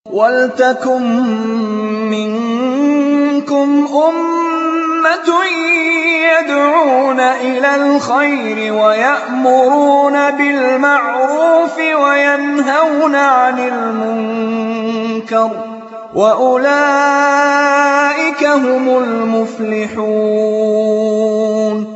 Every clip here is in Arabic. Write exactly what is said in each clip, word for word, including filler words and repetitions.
وَلْتَكُن مِّنكُمْ أُمَّةٌ يَدْعُونَ إِلَى الْخَيْرِ وَيَأْمُرُونَ بِالْمَعْرُوفِ وَيَنْهَوْنَ عَنِ الْمُنكَرِ ۚ وَأُولَٰئِكَ هُمُ الْمُفْلِحُونَ.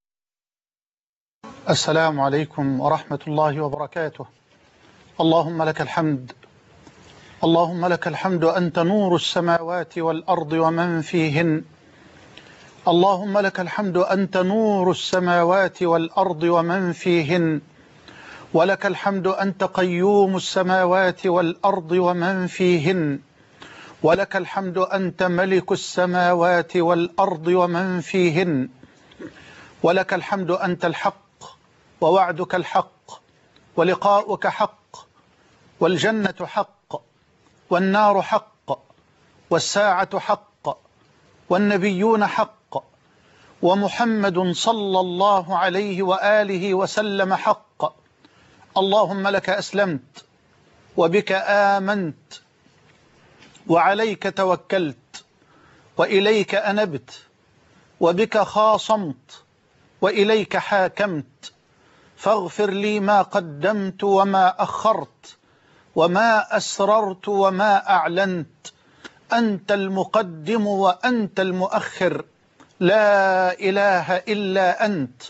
السلام عليكم ورحمة الله وبركاته. اللهم لك الحمد، اللهم لك الحمد أنت نور السماوات والأرض ومن فيهن. اللهم لك الحمد أنت نور السماوات والأرض ومن فيهن، ولك الحمد أنت قيوم السماوات والأرض ومن فيهن، ولك الحمد أنت ملك السماوات والأرض ومن فيهن، ولك الحمد أنت الحق ووعدك الحق ولقاؤك حق والجنة حق والنار حق والساعة حق والنبيون حق ومحمد صلى الله عليه وآله وسلم حق. اللهم لك أسلمت وبك آمنت وعليك توكلت وإليك أنبت وبك خاصمت وإليك حاكمت، فاغفر لي ما قدمت وما أخرت وما أسررت وما أعلنت، أنت المقدم وأنت المؤخر، لا إله إلا أنت.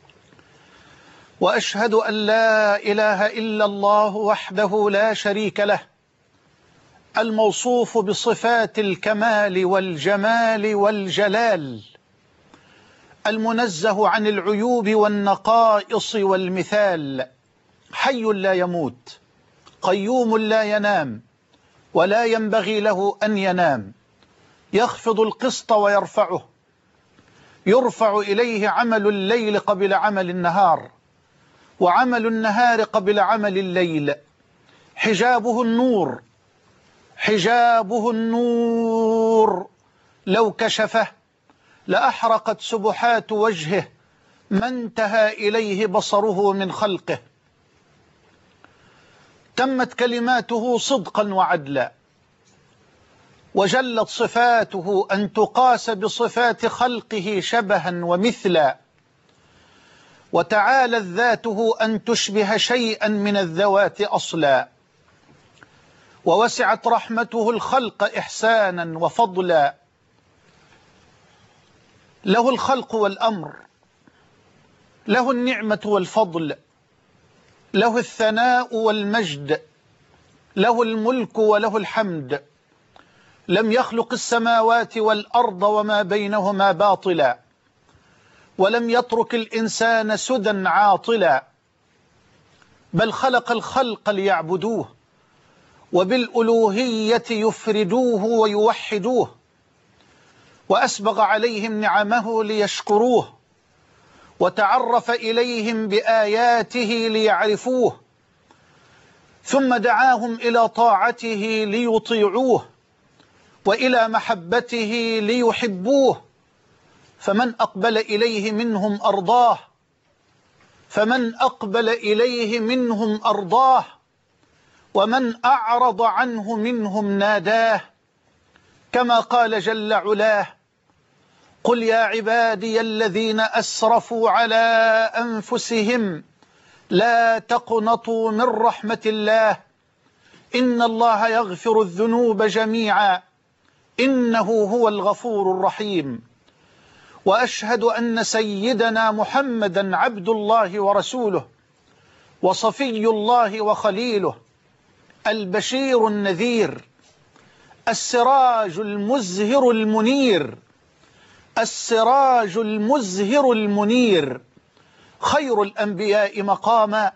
وأشهد أن لا إله إلا الله وحده لا شريك له، الموصوف بصفات الكمال والجمال والجلال، المنزه عن العيوب والنقائص والمثال، حي لا يموت، قيوم لا ينام ولا ينبغي له أن ينام، يخفض القسط ويرفعه، يرفع إليه عمل الليل قبل عمل النهار وعمل النهار قبل عمل الليل، حجابه النور، حجابه النور، لو كشفه لأحرقت سبحات وجهه ما انتهى إليه بصره من خلقه. تمت كلماته صدقا وعدلا، وجلت صفاته أن تقاس بصفات خلقه شبها ومثلا، وتعالت ذاته أن تشبه شيئا من الذوات أصلا، ووسعت رحمته الخلق إحسانا وفضلا. له الخلق والأمر، له النعمة والفضل، له الثناء والمجد، له الملك وله الحمد. لم يخلق السماوات والأرض وما بينهما باطلا، ولم يترك الإنسان سدى عاطلا، بل خلق الخلق ليعبدوه وبالألوهية يفردوه ويوحدوه، وأسبغ عليهم نعمه ليشكروه، وتعرف إليهم بآياته ليعرفوه، ثم دعاهم إلى طاعته ليطيعوه وإلى محبته ليحبوه. فمن أقبل إليه منهم أرضاه، فمن أقبل إليه منهم أرضاه، ومن أعرض عنه منهم ناداه، كما قال جل علاه: قل يا عبادي الذين أسرفوا على أنفسهم لا تقنطوا من رحمة الله إن الله يغفر الذنوب جميعا إنه هو الغفور الرحيم. وأشهد أن سيدنا محمدا عبد الله ورسوله وصفي الله وخليله، البشير النذير، السراج المزهر المنير، السراج المزهر المنير، خير الأنبياء مقاما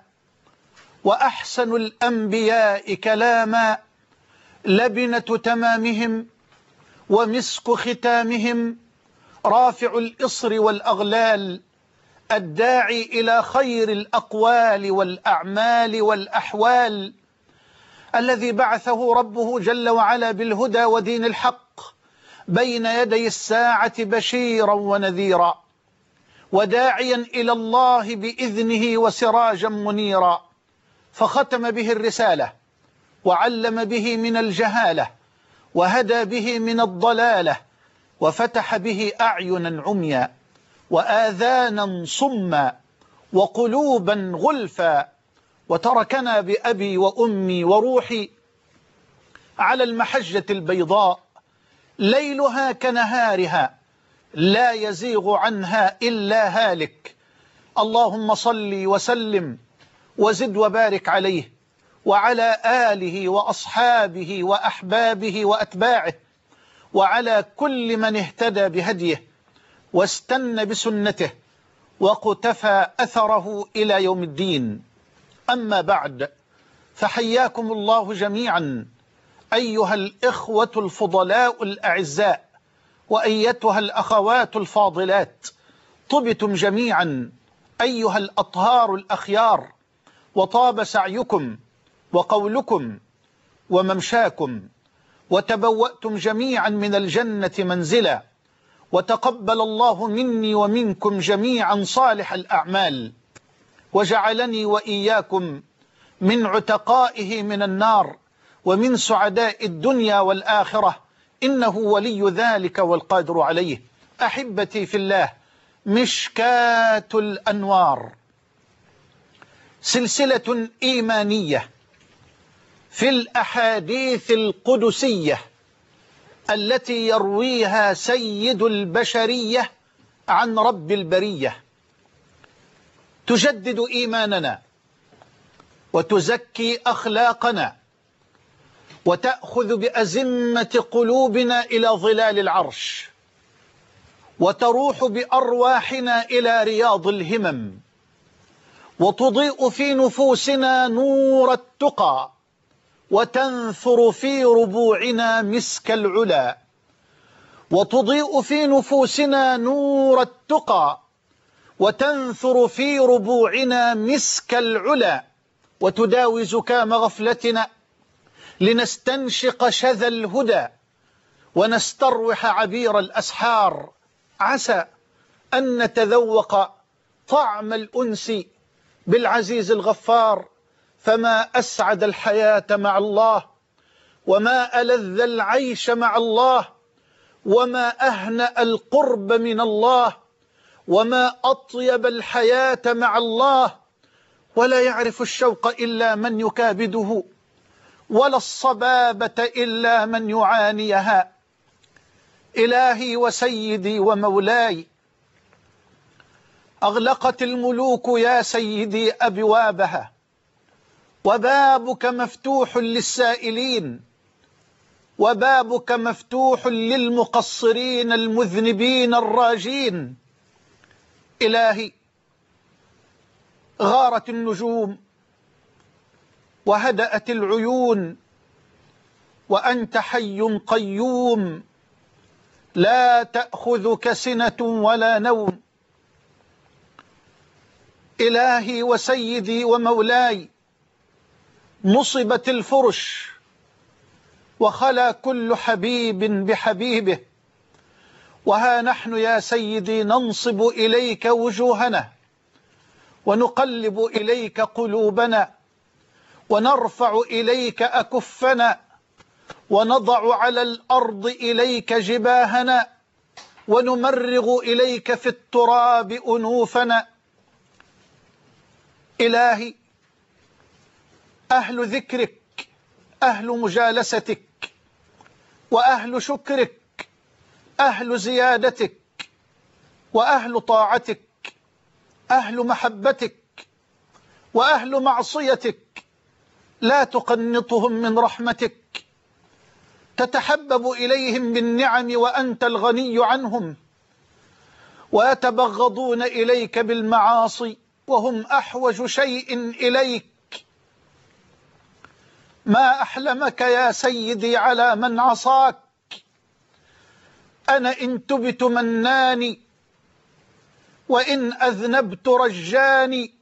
وأحسن الأنبياء كلاما، لبنة تمامهم ومسك ختامهم، رافع الإصر والأغلال، الداعي إلى خير الأقوال والأعمال والأحوال، الذي بعثه ربه جل وعلا بالهدى ودين الحق بين يدي الساعة بشيرا ونذيرا، وداعيا إلى الله بإذنه وسراجا منيرا، فختم به الرسالة وعلم به من الجهالة، وهدى به من الضلالة، وفتح به أعينا عميا وآذانا صما وقلوبا غلفا، وتركنا بأبي وأمي وروحي على المحجة البيضاء ليلها كنهارها لا يزيغ عنها إلا هالك. اللهم صل وسلم وزد وبارك عليه وعلى آله وأصحابه وأحبابه وأتباعه وعلى كل من اهتدى بهديه واستنى بسنته وقتفى أثره إلى يوم الدين. أما بعد، فحياكم الله جميعا أيها الإخوة الفضلاء الأعزاء، وأيتها الأخوات الفاضلات، طبتم جميعا أيها الأطهار الأخيار، وطاب سعيكم وقولكم وممشاكم، وتبوأتم جميعا من الجنة منزلا، وتقبل الله مني ومنكم جميعا صالح الأعمال، وجعلني وإياكم من عتقائه من النار ومن سعداء الدنيا والآخرة، إنه ولي ذلك والقادر عليه. أحبتي في الله، مشكاة الأنوار، سلسلة إيمانية في الأحاديث القدسية التي يرويها سيد البشرية عن رب البرية، تجدد إيماننا وتزكي أخلاقنا وتأخذ بأزمة قلوبنا إلى ظلال العرش، وتروح بأرواحنا إلى رياض الهمم، وتضيء في نفوسنا نور التقى، وتنثر في ربوعنا مسك العلا، وتضيء في نفوسنا نور التقى، وتنثر في ربوعنا مسك العلا، وتداوي زكام غفلتنا لنستنشق شذا الهدى ونستروح عبير الأسحار، عسى أن نتذوق طعم الأنس بالعزيز الغفار. فما أسعد الحياة مع الله، وما ألذ العيش مع الله، وما أهنأ القرب من الله، وما أطيب الحياة مع الله، ولا يعرف الشوق إلا من يكابده، ولا الصبابة إلا من يعانيها. إلهي وسيدي ومولاي، أغلقت الملوك يا سيدي أبوابها، وبابك مفتوح للسائلين، وبابك مفتوح للمقصرين المذنبين الراجين. إلهي، غارت النجوم وهدأت العيون، وأنت حي قيوم لا تأخذك سنة ولا نوم. إلهي وسيدي ومولاي، نصبت الفرش وخلا كل حبيب بحبيبه، وها نحن يا سيدي ننصب إليك وجوهنا، ونقلب إليك قلوبنا، ونرفع إليك أكفنا، ونضع على الأرض إليك جباهنا، ونمرغ إليك في التراب أنوفنا. إلهي، أهل ذكرك، أهل مجالستك، وأهل شكرك، أهل زيادتك، وأهل طاعتك، أهل محبتك، وأهل معصيتك، لا تقنطهم من رحمتك، تتحبب إليهم بالنعم وأنت الغني عنهم، ويتبغضون إليك بالمعاصي وهم أحوج شيء إليك. ما أحلمك يا سيدي على من عصاك. أنا إن تبت مناني، وإن أذنبت رجاني.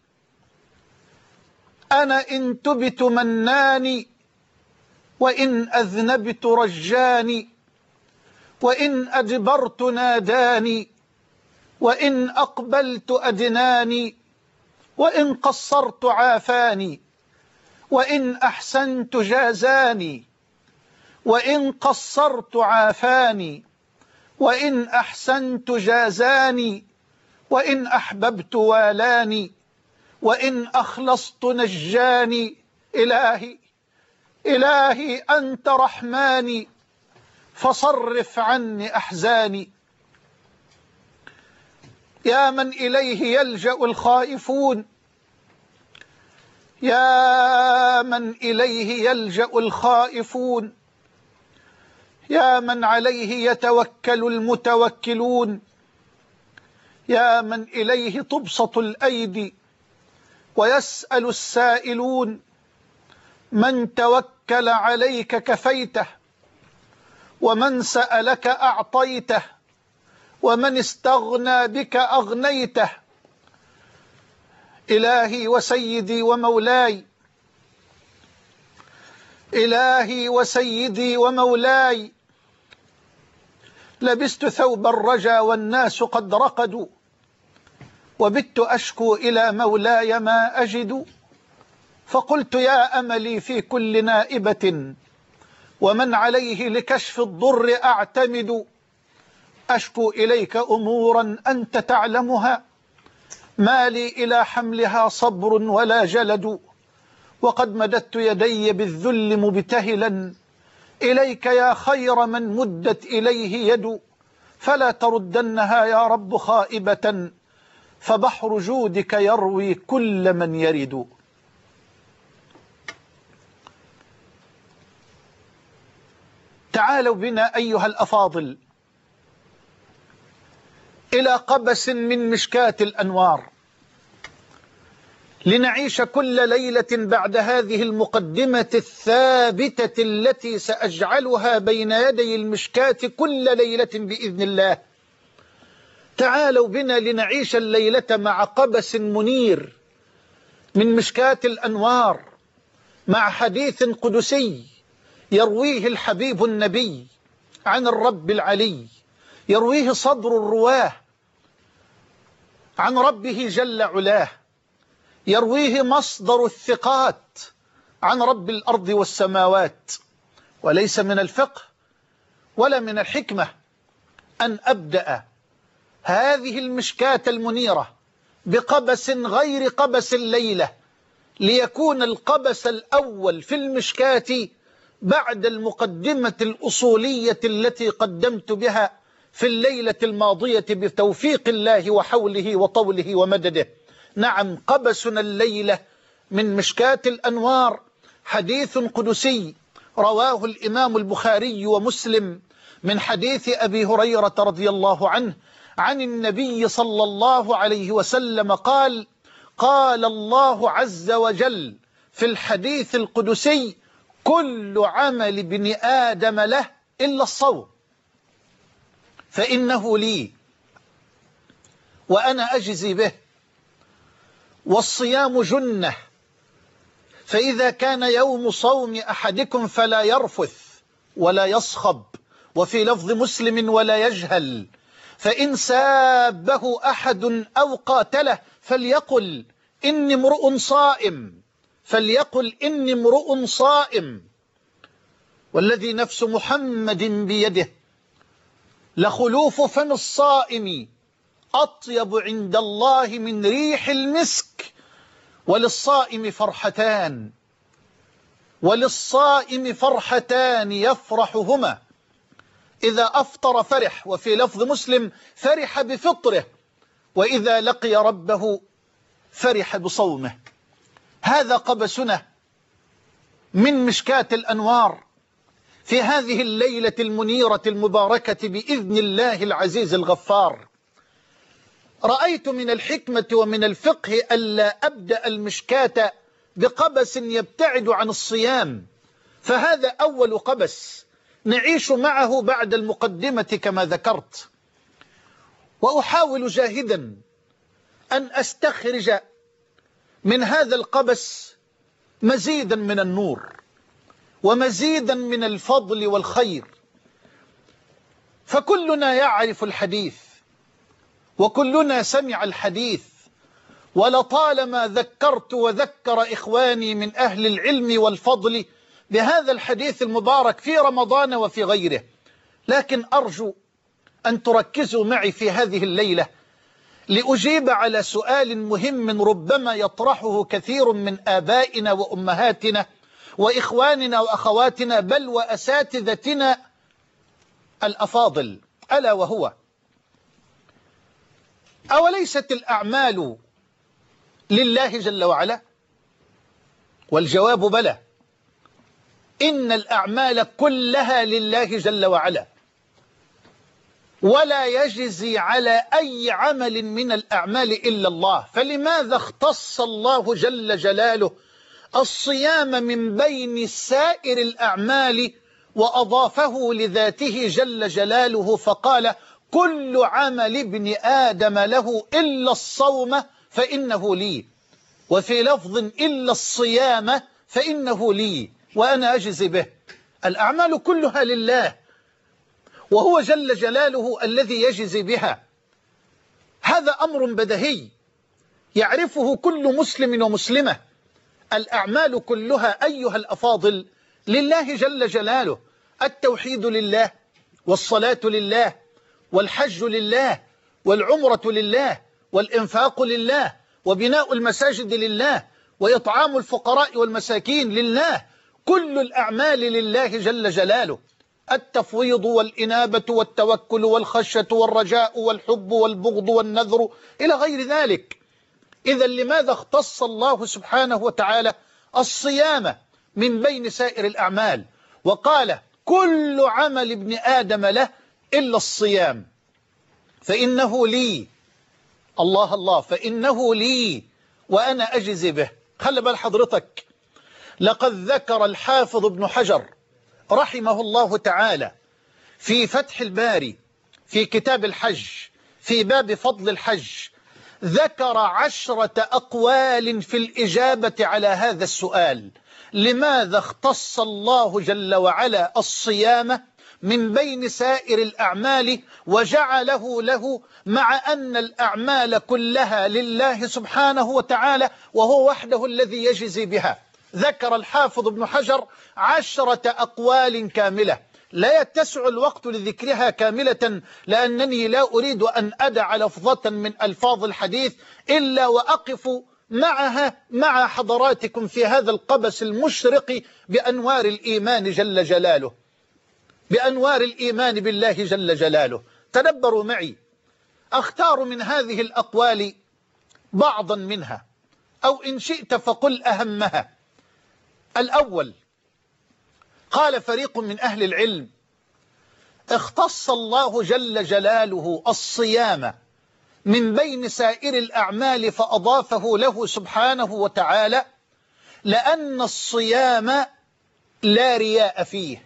أنا إن تبت مناني، وإن أذنبت رجاني. وإن أدبرت ناداني، وإن أقبلت أدناني. وإن قصرت عافاني، وإن أحسنت جازاني، وإن قصرت عافاني، وإن أحسنت جازاني، وإن أحببت والاني، وإن أخلصت نجاني. إلهي إلهي أنت رحماني، فصرف عني أحزاني. يا من إليه يلجأ الخائفون، يا من إليه يلجأ الخائفون، يا من عليه يتوكل المتوكلون، يا من إليه تبسط الأيدي ويسأل السائلون. من توكل عليك كفيته، ومن سألك أعطيته، ومن استغنى بك أغنيته. إلهي وسيدي ومولاي، إلهي وسيدي ومولاي، لبست ثوب الرجا والناس قد رقدوا، وبت أشكو إلى مولاي ما أجد. فقلت يا أملي في كل نائبة، ومن عليه لكشف الضر أعتمد. أشكو إليك أمورا أنت تعلمها، ما لي إلى حملها صبر ولا جلد. وقد مددت يدي بالذل مبتهلا إليك يا خير من مدت إليه يد. فلا تردنها يا رب خائبة، فبحر جودك يروي كل من يرد. تعالوا بنا أيها الأفاضل إلى قبس من مشكاة الأنوار، لنعيش كل ليلة بعد هذه المقدمة الثابتة التي سأجعلها بين يدي المشكاة كل ليلة بإذن الله. تعالوا بنا لنعيش الليلة مع قبس منير من مشكاة الأنوار، مع حديث قدسي يرويه الحبيب النبي عن الرب العلي، يرويه صدر الرواه عن ربه جل علاه، يرويه مصدر الثقات عن رب الأرض والسماوات. وليس من الفقه ولا من الحكمة أن أبدأ هذه المشكاة المنيرة بقبس غير قبس الليلة، ليكون القبس الأول في المشكاة بعد المقدمة الأصولية التي قدمت بها في الليلة الماضية بتوفيق الله وحوله وطوله ومدده. نعم، قبسنا الليلة من مشكاة الأنوار حديث قدسي رواه الإمام البخاري ومسلم من حديث أبي هريرة رضي الله عنه عن النبي صلى الله عليه وسلم قال: قال الله عز وجل في الحديث القدسي: كل عمل ابن آدم له إلا الصوم، فإنه لي وأنا أجزي به، والصيام جنة، فإذا كان يوم صوم أحدكم فلا يرفث ولا يصخب، وفي لفظ مسلم ولا يجهل، فإن سابه أحد أو قاتله فليقل إني امرؤ صائم، فليقل إني امرؤ صائم. والذي نفس محمد بيده لخلوف فم الصائم أطيب عند الله من ريح المسك. وللصائم فرحتان، وللصائم فرحتان يفرحهما: إذا أفطر فرح، وفي لفظ مسلم فرح بفطره، وإذا لقي ربه فرح بصومه. هذا قبسنا من مشكاة الأنوار في هذه الليلة المنيرة المباركة بإذن الله العزيز الغفار. رأيت من الحكمة ومن الفقه ألا أبدأ المشكاة بقبس يبتعد عن الصيام، فهذا أول قبس نعيش معه بعد المقدمة كما ذكرت. وأحاول جاهدا أن أستخرج من هذا القبس مزيدا من النور ومزيدا من الفضل والخير. فكلنا يعرف الحديث، وكلنا سمع الحديث، ولطالما ذكرت وذكر إخواني من أهل العلم والفضل بهذا الحديث المبارك في رمضان وفي غيره، لكن أرجو أن تركزوا معي في هذه الليلة لأجيب على سؤال مهم ربما يطرحه كثير من آبائنا وأمهاتنا وإخواننا وأخواتنا بل وأساتذتنا الأفاضل، ألا وهو: أوليست الأعمال لله جل وعلا؟ والجواب بلى، إن الأعمال كلها لله جل وعلا، ولا يجزي على أي عمل من الأعمال إلا الله. فلماذا اختص الله جل جلاله الصيام من بين سائر الأعمال وأضافه لذاته جل جلاله فقال: كل عمل ابن آدم له إلا الصوم فإنه لي، وفي لفظ إلا الصيام فإنه لي وأنا أجزي به. الأعمال كلها لله، وهو جل جلاله الذي يجزي بها. هذا أمر بديهي يعرفه كل مسلم ومسلمة. الأعمال كلها أيها الأفاضل لله جل جلاله. التوحيد لله، والصلاة لله، والحج لله، والعمرة لله، والإنفاق لله، وبناء المساجد لله، وإطعام الفقراء والمساكين لله. كل الأعمال لله جل جلاله. التفويض والإنابة والتوكل والخشية والرجاء والحب والبغض والنذر إلى غير ذلك. إذا لماذا اختص الله سبحانه وتعالى الصيام من بين سائر الأعمال وقال: كل عمل ابن آدم له إلا الصيام فإنه لي؟ الله الله، فإنه لي وأنا أجزي به. خلي بال حضرتك، لقد ذكر الحافظ ابن حجر رحمه الله تعالى في فتح الباري في كتاب الحج في باب فضل الحج، ذكر عشرة أقوال في الإجابة على هذا السؤال: لماذا اختص الله جل وعلا الصيام من بين سائر الأعمال وجعله له، مع أن الأعمال كلها لله سبحانه وتعالى وهو وحده الذي يجزي بها. ذكر الحافظ ابن حجر عشرة أقوال كاملة، لا يتسع الوقت لذكرها كاملة لأنني لا أريد أن أدع لفظة من ألفاظ الحديث إلا وأقف معها مع حضراتكم في هذا القبس المشرق بأنوار الإيمان جل جلاله، بأنوار الإيمان بالله جل جلاله. تدبروا معي، أختار من هذه الأقوال بعضا منها، أو إن شئت فقل أهمها. الأول، قال فريق من أهل العلم: اختص الله جل جلاله الصيام من بين سائر الأعمال فأضافه له سبحانه وتعالى لأن الصيام لا رياء فيه،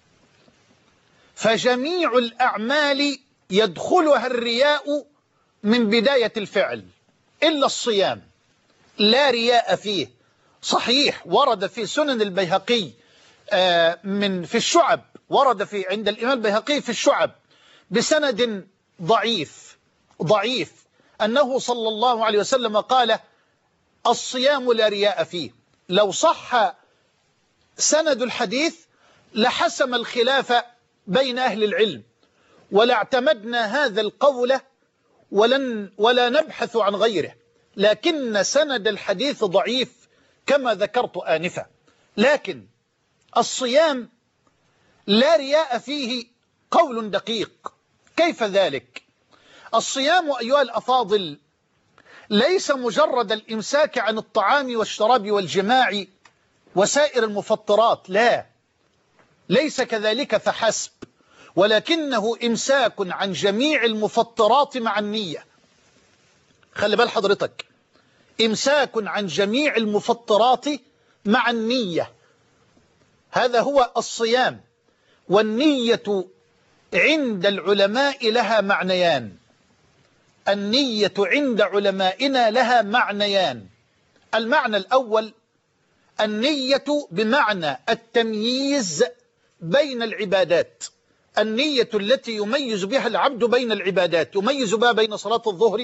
فجميع الأعمال يدخلها الرياء من بداية الفعل إلا الصيام، لا رياء فيه. صحيح ورد في سنن البيهقي من في الشعب، ورد في عند الإمام البيهقي في الشعب بسند ضعيف ضعيف أنه صلى الله عليه وسلم قال: الصيام لا رياء فيه. لو صح سند الحديث لحسم الخلاف بين أهل العلم، ولاعتمدنا هذا القول ولن ولا نبحث عن غيره، لكن سند الحديث ضعيف كما ذكرت آنفا. لكن الصيام لا رياء فيه قول دقيق. كيف ذلك؟ الصيام أيها الأفاضل ليس مجرد الإمساك عن الطعام والشراب والجماع وسائر المفطرات، لا، ليس كذلك فحسب، ولكنه إمساك عن جميع المفطرات مع النية. خلي بال حضرتك، إمساك عن جميع المفطرات مع النية، هذا هو الصيام. والنية عند العلماء لها معنيان، النية عند علمائنا لها معنيان. المعنى الأول النية بمعنى التمييز بين العبادات، النية التي يميز بها العبد بين العبادات، يميز بها بين صلاة الظهر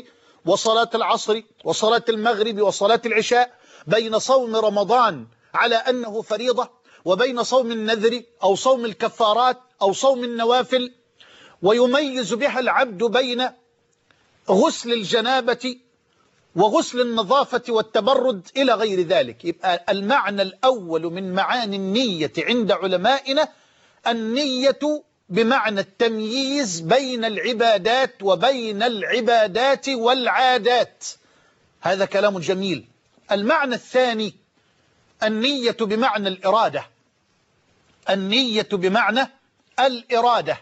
وصلاة العصر وصلاة المغرب وصلاة العشاء، بين صوم رمضان على أنه فريضة وبين صوم النذر أو صوم الكفارات أو صوم النوافل، ويميز بها العبد بين غسل الجنابة وغسل النظافة والتبرد إلى غير ذلك. يبقى المعنى الأول من معاني النية عند علمائنا النية بمعنى التمييز بين العبادات وبين العبادات والعادات. هذا كلام جميل. المعنى الثاني النية بمعنى الإرادة. النية بمعنى الإرادة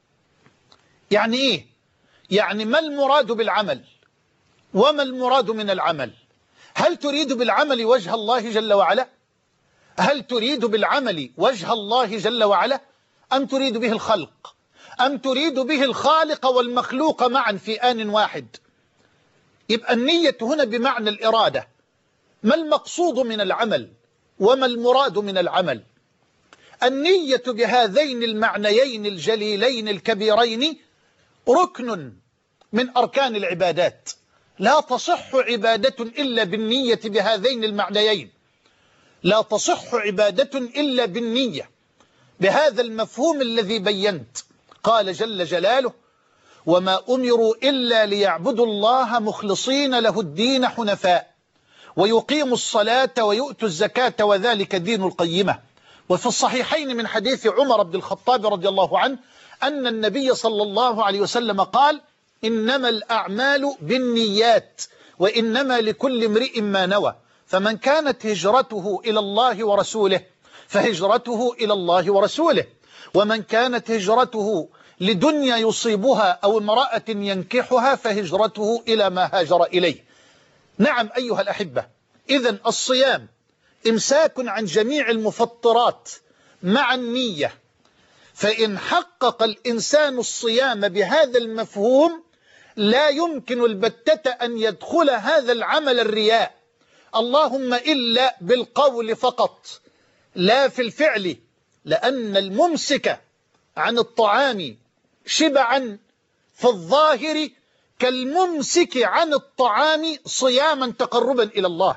يعني إيه؟ يعني ما المراد بالعمل وما المراد من العمل؟ هل تريد بالعمل وجه الله جل وعلا؟ هل تريد بالعمل وجه الله جل وعلا؟ أم تريد به الخلق؟ أم تريد به الخالق والمخلوق معا في آن واحد؟ يبقى النية هنا بمعنى الإرادة. ما المقصود من العمل وما المراد من العمل؟ النية بهذين المعنيين الجليلين الكبيرين ركن من أركان العبادات. لا تصح عبادة إلا بالنية بهذين المعنيين. لا تصح عبادة إلا بالنية بهذا المفهوم الذي بينت. قال جل جلاله: وما أمروا إلا ليعبدوا الله مخلصين له الدين حنفاء ويقيموا الصلاة ويؤتوا الزكاة وذلك دين القيمة. وفي الصحيحين من حديث عمر بن الخطاب رضي الله عنه أن النبي صلى الله عليه وسلم قال: إنما الأعمال بالنيات وإنما لكل امرئ ما نوى، فمن كانت هجرته إلى الله ورسوله فهجرته إلى الله ورسوله، ومن كانت هجرته لدنيا يصيبها أو امرأة ينكحها فهجرته إلى ما هاجر إليه. نعم أيها الأحبة، إذن الصيام إمساك عن جميع المفطرات مع النية. فإن حقق الإنسان الصيام بهذا المفهوم لا يمكن البتة أن يدخل هذا العمل الرياء، اللهم إلا بالقول فقط لا في الفعل، لأن الممسك عن الطعام شبعا في الظاهر كالممسك عن الطعام صياما تقربا إلى الله.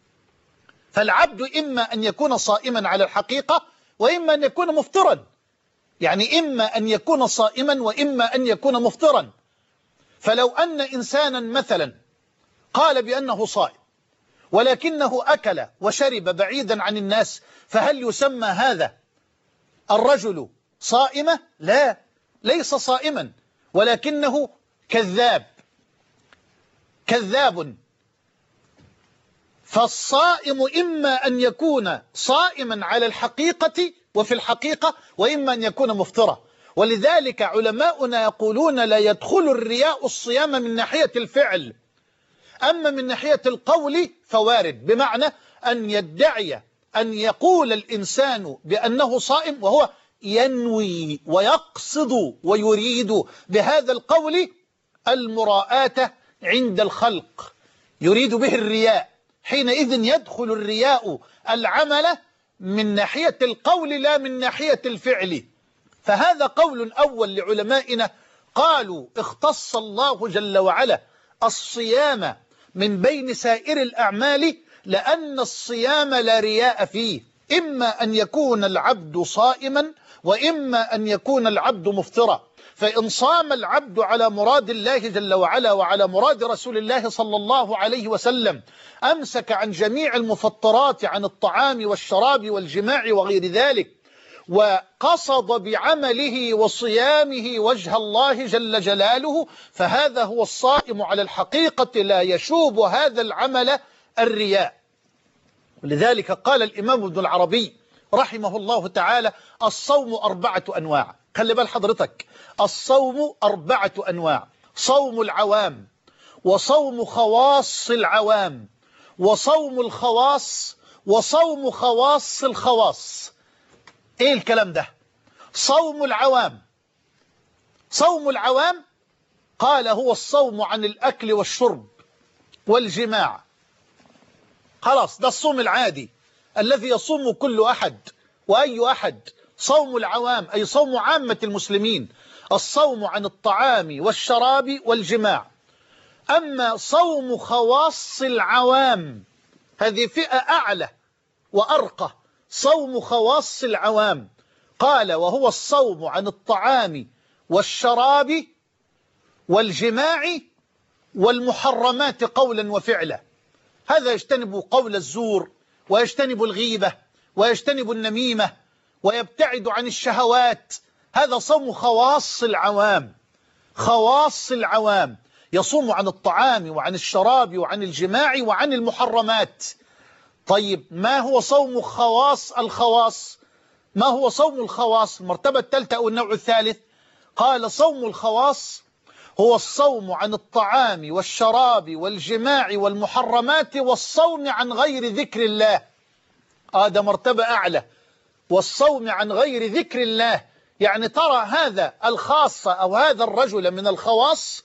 فالعبد إما أن يكون صائما على الحقيقة وإما أن يكون مفطرا، يعني إما أن يكون صائما وإما أن يكون مفطرا. فلو أن إنسانا مثلا قال بأنه صائم ولكنه أكل وشرب بعيدا عن الناس، فهل يسمى هذا الرجل صائمة؟ لا، ليس صائما، ولكنه كذاب كذاب. فالصائم إما أن يكون صائما على الحقيقة وفي الحقيقة وإما أن يكون مفطرا. ولذلك علماؤنا يقولون لا يدخل الرياء الصيام من ناحية الفعل، أما من ناحية القول فوارد، بمعنى أن يدعي أن يقول الإنسان بأنه صائم وهو ينوي ويقصد ويريد بهذا القول المراءة عند الخلق، يريد به الرياء. حينئذ يدخل الرياء العمل من ناحية القول لا من ناحية الفعل. فهذا قول أول لعلمائنا، قالوا اختص الله جل وعلا الصيام من بين سائر الأعمال لأن الصيام لا رياء فيه، إما أن يكون العبد صائما وإما أن يكون العبد مفطرا. فإن صام العبد على مراد الله جل وعلا وعلى مراد رسول الله صلى الله عليه وسلم، أمسك عن جميع المفطرات عن الطعام والشراب والجماع وغير ذلك، وقصد بعمله وصيامه وجه الله جل جلاله، فهذا هو الصائم على الحقيقة، لا يشوب هذا العمل الرياء. ولذلك قال الإمام ابن العربي رحمه الله تعالى: الصوم أربعة أنواع. خلي بال حضرتك، الصوم أربعة أنواع: صوم العوام، وصوم خواص العوام، وصوم الخواص، وصوم خواص الخواص. ايه الكلام ده؟ صوم العوام، صوم العوام قال هو الصوم عن الأكل والشرب والجماع. خلاص، ده الصوم العادي الذي يصوم كل أحد وأي أحد. صوم العوام أي صوم عامة المسلمين، الصوم عن الطعام والشراب والجماع. أما صوم خواص العوام، هذه فئة أعلى وأرقى، صوم خواص العوام، قال وهو الصوم عن الطعام والشراب والجماع والمحرمات قولا وفعلا. هذا يجتنب قول الزور، ويجتنب الغيبة، ويجتنب النميمة، ويبتعد عن الشهوات. هذا صوم خواص العوام، خواص العوام، يصوم عن الطعام وعن الشراب وعن الجماع وعن المحرمات. طيب ما هو صوم خواص الخواص؟ ما هو صوم الخواص؟ المرتبة الثالثة أو النوع الثالث، قال صوم الخواص هو الصوم عن الطعام والشراب والجماع والمحرمات والصوم عن غير ذكر الله. هذا مرتبة أعلى، والصوم عن غير ذكر الله. يعني ترى هذا الخاصة أو هذا الرجل من الخواص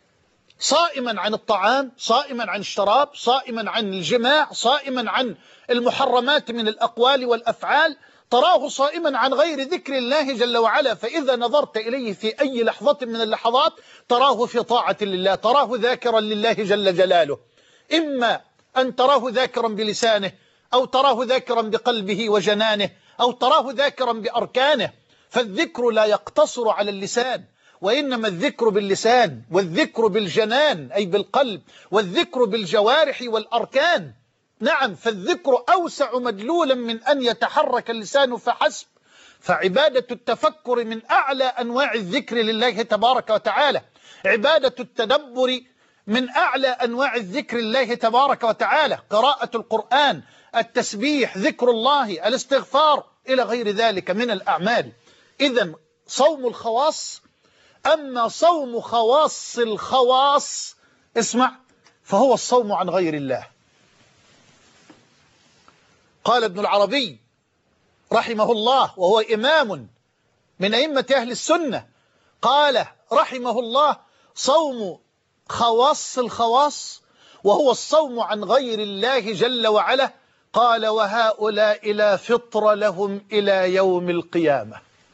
صائما عن الطعام، صائما عن الشراب، صائما عن الجماع، صائما عن المحرمات من الأقوال والأفعال، تراه صائما عن غير ذكر الله جل وعلا. فإذا نظرت إليه في أي لحظة من اللحظات تراه في طاعة لله، تراه ذاكرا لله جل جلاله. إما أن تراه ذاكرا بلسانه، أو تراه ذاكرا بقلبه وجنانه، أو تراه ذاكرا بأركانه. فالذكر لا يقتصر على اللسان، وإنما الذكر باللسان، والذكر بالجنان أي بالقلب، والذكر بالجوارح والأركان. نعم، فالذكر أوسع مدلولا من أن يتحرك اللسان فحسب. فعبادة التفكر من أعلى أنواع الذكر لله تبارك وتعالى، عبادة التدبر من أعلى أنواع الذكر لله تبارك وتعالى، قراءة القرآن، التسبيح، ذكر الله، الاستغفار، إلى غير ذلك من الأعمال. إذن صوم الخواص. أما صوم خواص الخواص، اسمع، فهو الصوم عن غير الله. قال ابن العربي رحمه الله، وهو إمام من أئمة أهل السنة، قال رحمه الله: صوم خواص الخواص وهو الصوم عن غير الله جل وعلا. قال: وهؤلاء لا فطر لهم إلى يوم القيامة.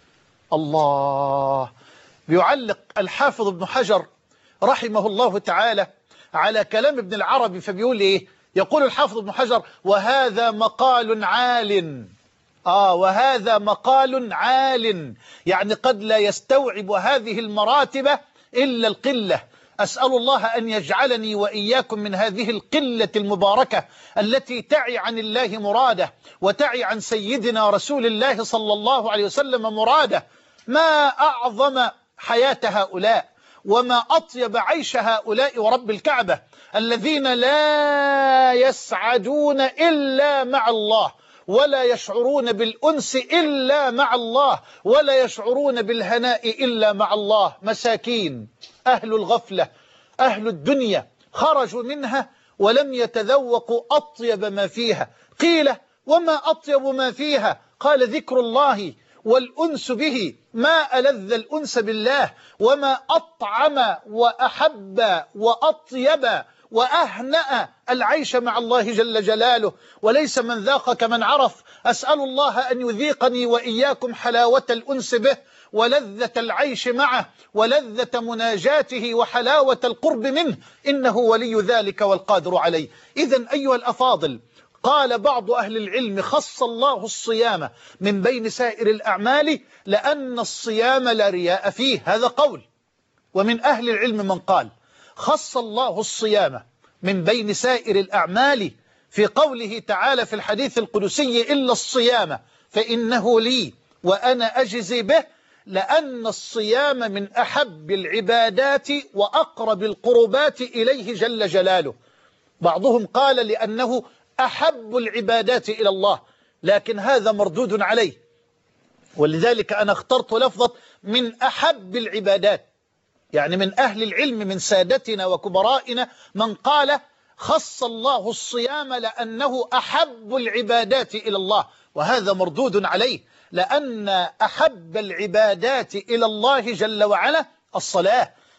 الله. بيعلق الحافظ ابن حجر رحمه الله تعالى على كلام ابن العربي، فبيقول إيه؟ يقول الحافظ ابن حجر: وهذا مقال عال. آه وهذا مقال عال، يعني قد لا يستوعب هذه المراتب إلا القلة. أسأل الله أن يجعلني وإياكم من هذه القلة المباركة التي تعي عن الله مراده، وتعي عن سيدنا رسول الله صلى الله عليه وسلم مراده. ما أعظم حياة هؤلاء، وما أطيب عيش هؤلاء ورب الكعبة، الذين لا يسعدون إلا مع الله، ولا يشعرون بالأنس إلا مع الله، ولا يشعرون بالهناء إلا مع الله. مساكين، أهل الغفلة، أهل الدنيا، خرجوا منها ولم يتذوقوا أطيب ما فيها. قيل: وما أطيب ما فيها؟ قال: ذكر الله والأنس به. ما ألذ الأنس بالله، وما أطعم وأحب وأطيب وأهنأ العيش مع الله جل جلاله. وليس من ذاق كمن عرف. أسأل الله أن يذيقني وإياكم حلاوة الأنس به، ولذة العيش معه، ولذة مناجاته، وحلاوة القرب منه، إنه ولي ذلك والقادر عليه. إذن أيها الأفاضل، قال بعض أهل العلم: خص الله الصيام من بين سائر الأعمال لأن الصيام لا رياء فيه. هذا قول. ومن أهل العلم من قال: خص الله الصيام من بين سائر الأعمال في قوله تعالى في الحديث القدسي: إلا الصيام فإنه لي وأنا أجزي به، لأن الصيام من أحب العبادات وأقرب القربات إليه جل جلاله. بعضهم قال لأنه أحب العبادات إلى الله، لكن هذا مردود عليه، ولذلك أنا اخترت لفظة من أحب العبادات. يعني من أهل العلم من سادتنا وكبرائنا من قال: خص الله الصيام لأنه أحب العبادات إلى الله، وهذا مردود عليه، لأن أحب العبادات إلى الله جل وعلا الصلاة.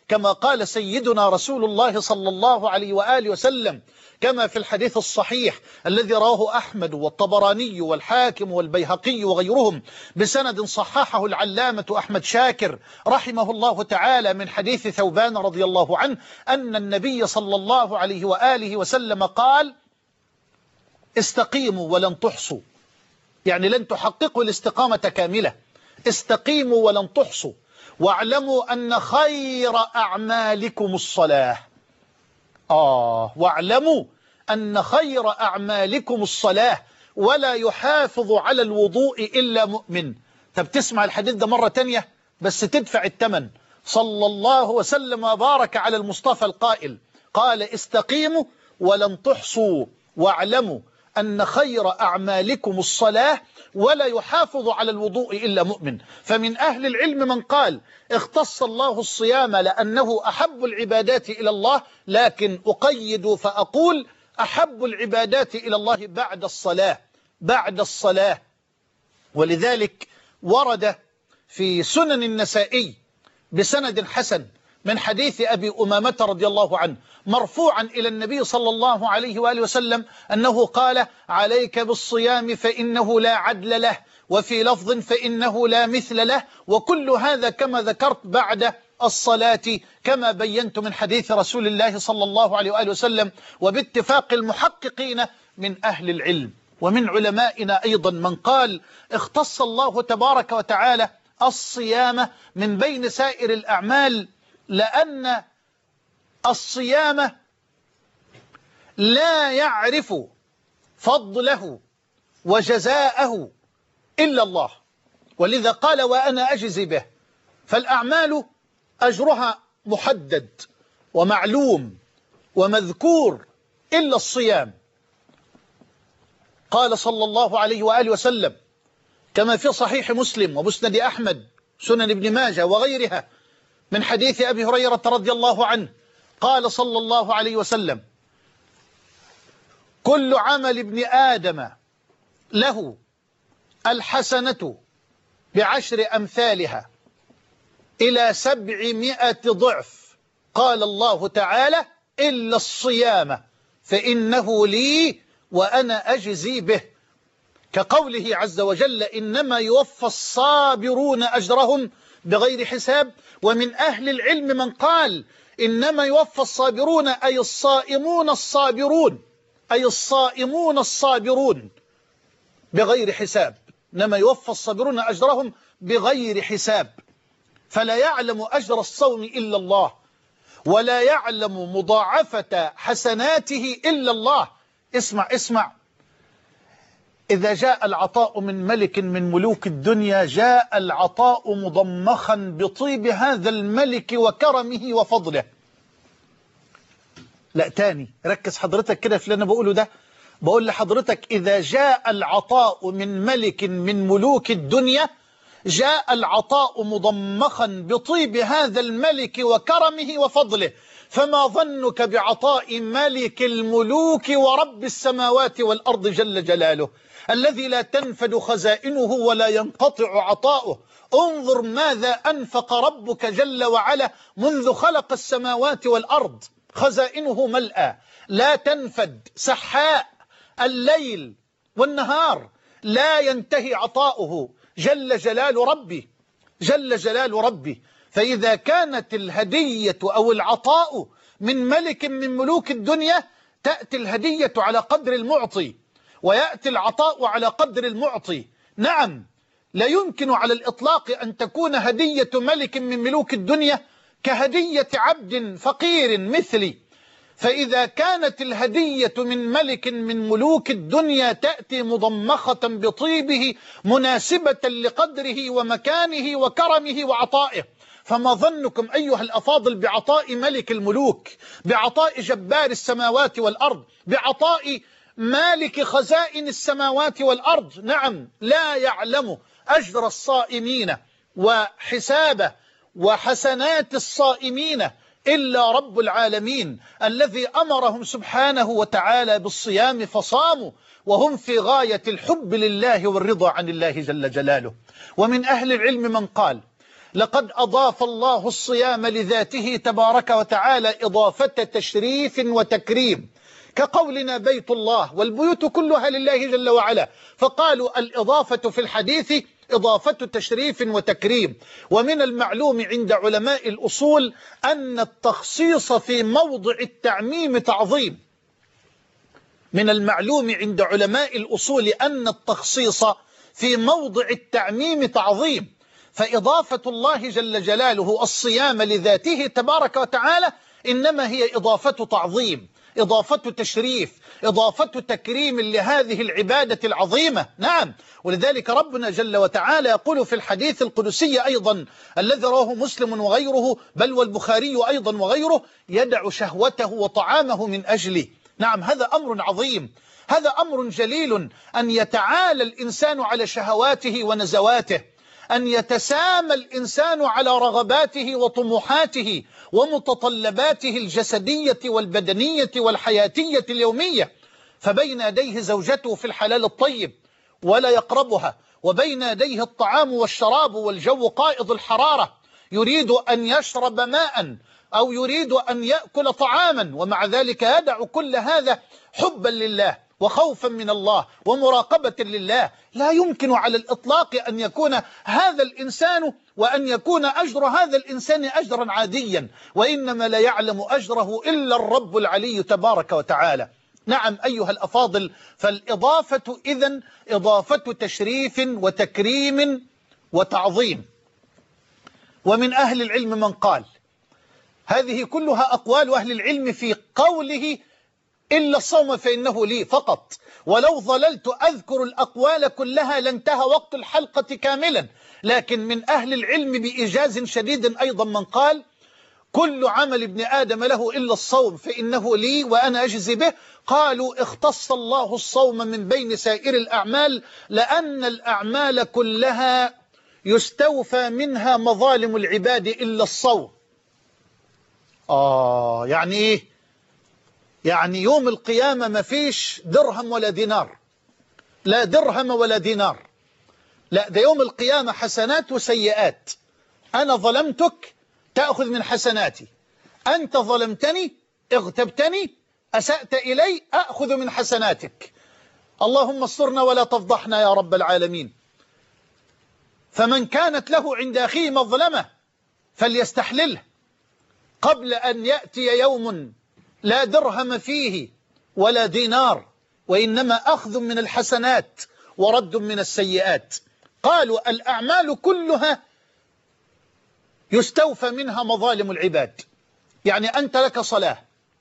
كما قال سيدنا رسول الله صلى الله عليه وآله وسلم، كما في الحديث الصحيح الذي رواه أحمد والطبراني والحاكم والبيهقي وغيرهم بسند صححه العلامة أحمد شاكر رحمه الله تعالى، من حديث ثوبان رضي الله عنه أن النبي صلى الله عليه وآله وسلم قال: استقيموا ولن تحصوا، يعني لن تحققوا الاستقامة كاملة، استقيموا ولن تحصوا، واعلموا أن خير أعمالكم الصلاة. آه واعلموا أن خير أعمالكم الصلاة ولا يحافظ على الوضوء إلا مؤمن. طب تسمع الحديث ده مرة تانية بس تدفع الثمن. صلى الله وسلم وبارك على المصطفى القائل، قال: استقيموا ولن تحصوا، واعلموا أن خير أعمالكم الصلاة ولا يحافظ على الوضوء إلا مؤمن. فمن أهل العلم من قال: اختص الله الصيام لأنه أحب العبادات إلى الله، لكن أقيد فأقول: أحب العبادات إلى الله بعد الصلاة، بعد الصلاة. ولذلك ورد في سنن النسائي بسند حسن من حديث أبي أمامة رضي الله عنه مرفوعا إلى النبي صلى الله عليه وآله وسلم أنه قال: عليك بالصيام فإنه لا عدل له، وفي لفظ فإنه لا مثل له، وكل هذا كما ذكرت بعد الصلاة كما بينت من حديث رسول الله صلى الله عليه وآله وسلم، وباتفاق المحققين من أهل العلم. ومن علمائنا أيضا من قال: اختص الله تبارك وتعالى الصيام من بين سائر الأعمال لأن الصيام لا يعرف فضله وجزاءه إلا الله، ولذا قال: وأنا أجزي به. فالأعمال أجرها محدد ومعلوم ومذكور إلا الصيام. قال صلى الله عليه وآله وسلم كما في صحيح مسلم ومسند أحمد سنن ابن ماجه وغيرها من حديث أبي هريرة رضي الله عنه، قال صلى الله عليه وسلم: كل عمل ابن آدم له الحسنة بعشر أمثالها إلى سبعمائة ضعف، قال الله تعالى: إلا الصيام فإنه لي وأنا أجزي به، كقوله عز وجل: إنما يوفى الصابرون أجرهم بغير حساب. ومن أهل العلم من قال: إنما يوفى الصابرون أي الصائمون الصابرون، أي الصائمون الصابرون بغير حساب، إنما يوفى الصابرون أجرهم بغير حساب. فلا يعلم أجر الصوم إلا الله، ولا يعلم مضاعفة حسناته إلا الله. اسمع اسمع، إذا جاء العطاء من ملك من ملوك الدنيا جاء العطاء مضمخا بطيب هذا الملك وكرمه وفضله. لا تاني ركز حضرتك كده في اللي أنا بقوله ده. بقول لحضرتك: إذا جاء العطاء من ملك من ملوك الدنيا جاء العطاء مضمخا بطيب هذا الملك وكرمه وفضله، فما ظنك بعطاء ملك الملوك ورب السماوات والأرض جل جلاله، الذي لا تنفد خزائنه ولا ينقطع عطاؤه. انظر ماذا أنفق ربك جل وعلا منذ خلق السماوات والأرض، خزائنه ملأى لا تنفد، سحاء الليل والنهار، لا ينتهي عطاؤه جل جلال ربي، جل جلال ربي. فإذا كانت الهدية أو العطاء من ملك من ملوك الدنيا تأتي الهدية على قدر المعطي، ويأتي العطاء على قدر المعطي. نعم، لا يمكن على الإطلاق أن تكون هدية ملك من ملوك الدنيا كهدية عبد فقير مثلي. فإذا كانت الهدية من ملك من ملوك الدنيا تأتي مضمخة بطيبه مناسبة لقدره ومكانه وكرمه وعطائه، فما ظنكم أيها الأفاضل بعطاء ملك الملوك، بعطاء جبار السماوات والأرض، بعطاء مالك خزائن السماوات والأرض. نعم، لا يعلم أجر الصائمين وحسابه وحسنات الصائمين إلا رب العالمين، الذي أمرهم سبحانه وتعالى بالصيام فصاموا وهم في غاية الحب لله والرضا عن الله جل جلاله. ومن أهل العلم من قال: لقد أضاف الله الصيام لذاته تبارك وتعالى إضافة تشريف وتكريم، كقولنا بيت الله، والبيوت كلها لله جل وعلا، فقالوا الإضافة في الحديث إضافة تشريف وتكريم. ومن المعلوم عند علماء الأصول أن التخصيص في موضع التعميم تعظيم. من المعلوم عند علماء الأصول أن التخصيص في موضع التعميم تعظيم، فإضافة الله جل جلاله الصيام لذاته تبارك وتعالى إنما هي إضافة تعظيم، إضافة تشريف، إضافة تكريم لهذه العبادة العظيمة. نعم، ولذلك ربنا جل وتعالى يقول في الحديث القدسي أيضا الذي رواه مسلم وغيره، بل والبخاري أيضا وغيره: يدع شهوته وطعامه من أجلي. نعم، هذا أمر عظيم، هذا أمر جليل، أن يتعالى الإنسان على شهواته ونزواته، أن يتسامى الإنسان على رغباته وطموحاته ومتطلباته الجسدية والبدنية والحياتية اليومية. فبين يديه زوجته في الحلال الطيب ولا يقربها، وبين يديه الطعام والشراب والجو قائض الحرارة، يريد أن يشرب ماء أو يريد أن يأكل طعاما، ومع ذلك يدع كل هذا حبا لله وخوفا من الله ومراقبة لله. لا يمكن على الإطلاق أن يكون هذا الإنسان وأن يكون أجر هذا الإنسان أجرا عاديا، وإنما لا يعلم أجره إلا الرب العلي تبارك وتعالى. نعم أيها الأفاضل، فالإضافة إذن إضافة تشريف وتكريم وتعظيم. ومن أهل العلم من قال، هذه كلها أقوال أهل العلم في قوله إلا الصوم فإنه لي فقط، ولو ظللت أذكر الأقوال كلها لانتهى وقت الحلقة كاملا. لكن من أهل العلم بإيجاز شديد أيضا من قال كل عمل ابن آدم له إلا الصوم فإنه لي وأنا أجزي به. قالوا اختص الله الصوم من بين سائر الأعمال، لأن الأعمال كلها يستوفى منها مظالم العباد إلا الصوم. آه يعني إيه؟ يعني يوم القيامة ما فيش درهم ولا دينار، لا درهم ولا دينار، لا، ده يوم القيامة حسنات وسيئات. أنا ظلمتك تأخذ من حسناتي، أنت ظلمتني اغتبتني أسأت إلي أخذ من حسناتك. اللهم استرنا ولا تفضحنا يا رب العالمين. فمن كانت له عند أخيه مظلمة فليستحلله قبل أن يأتي يوم لا درهم فيه ولا دينار، وإنما أخذ من الحسنات ورد من السيئات. قالوا الأعمال كلها يستوفى منها مظالم العباد. يعني أنت لك صلاة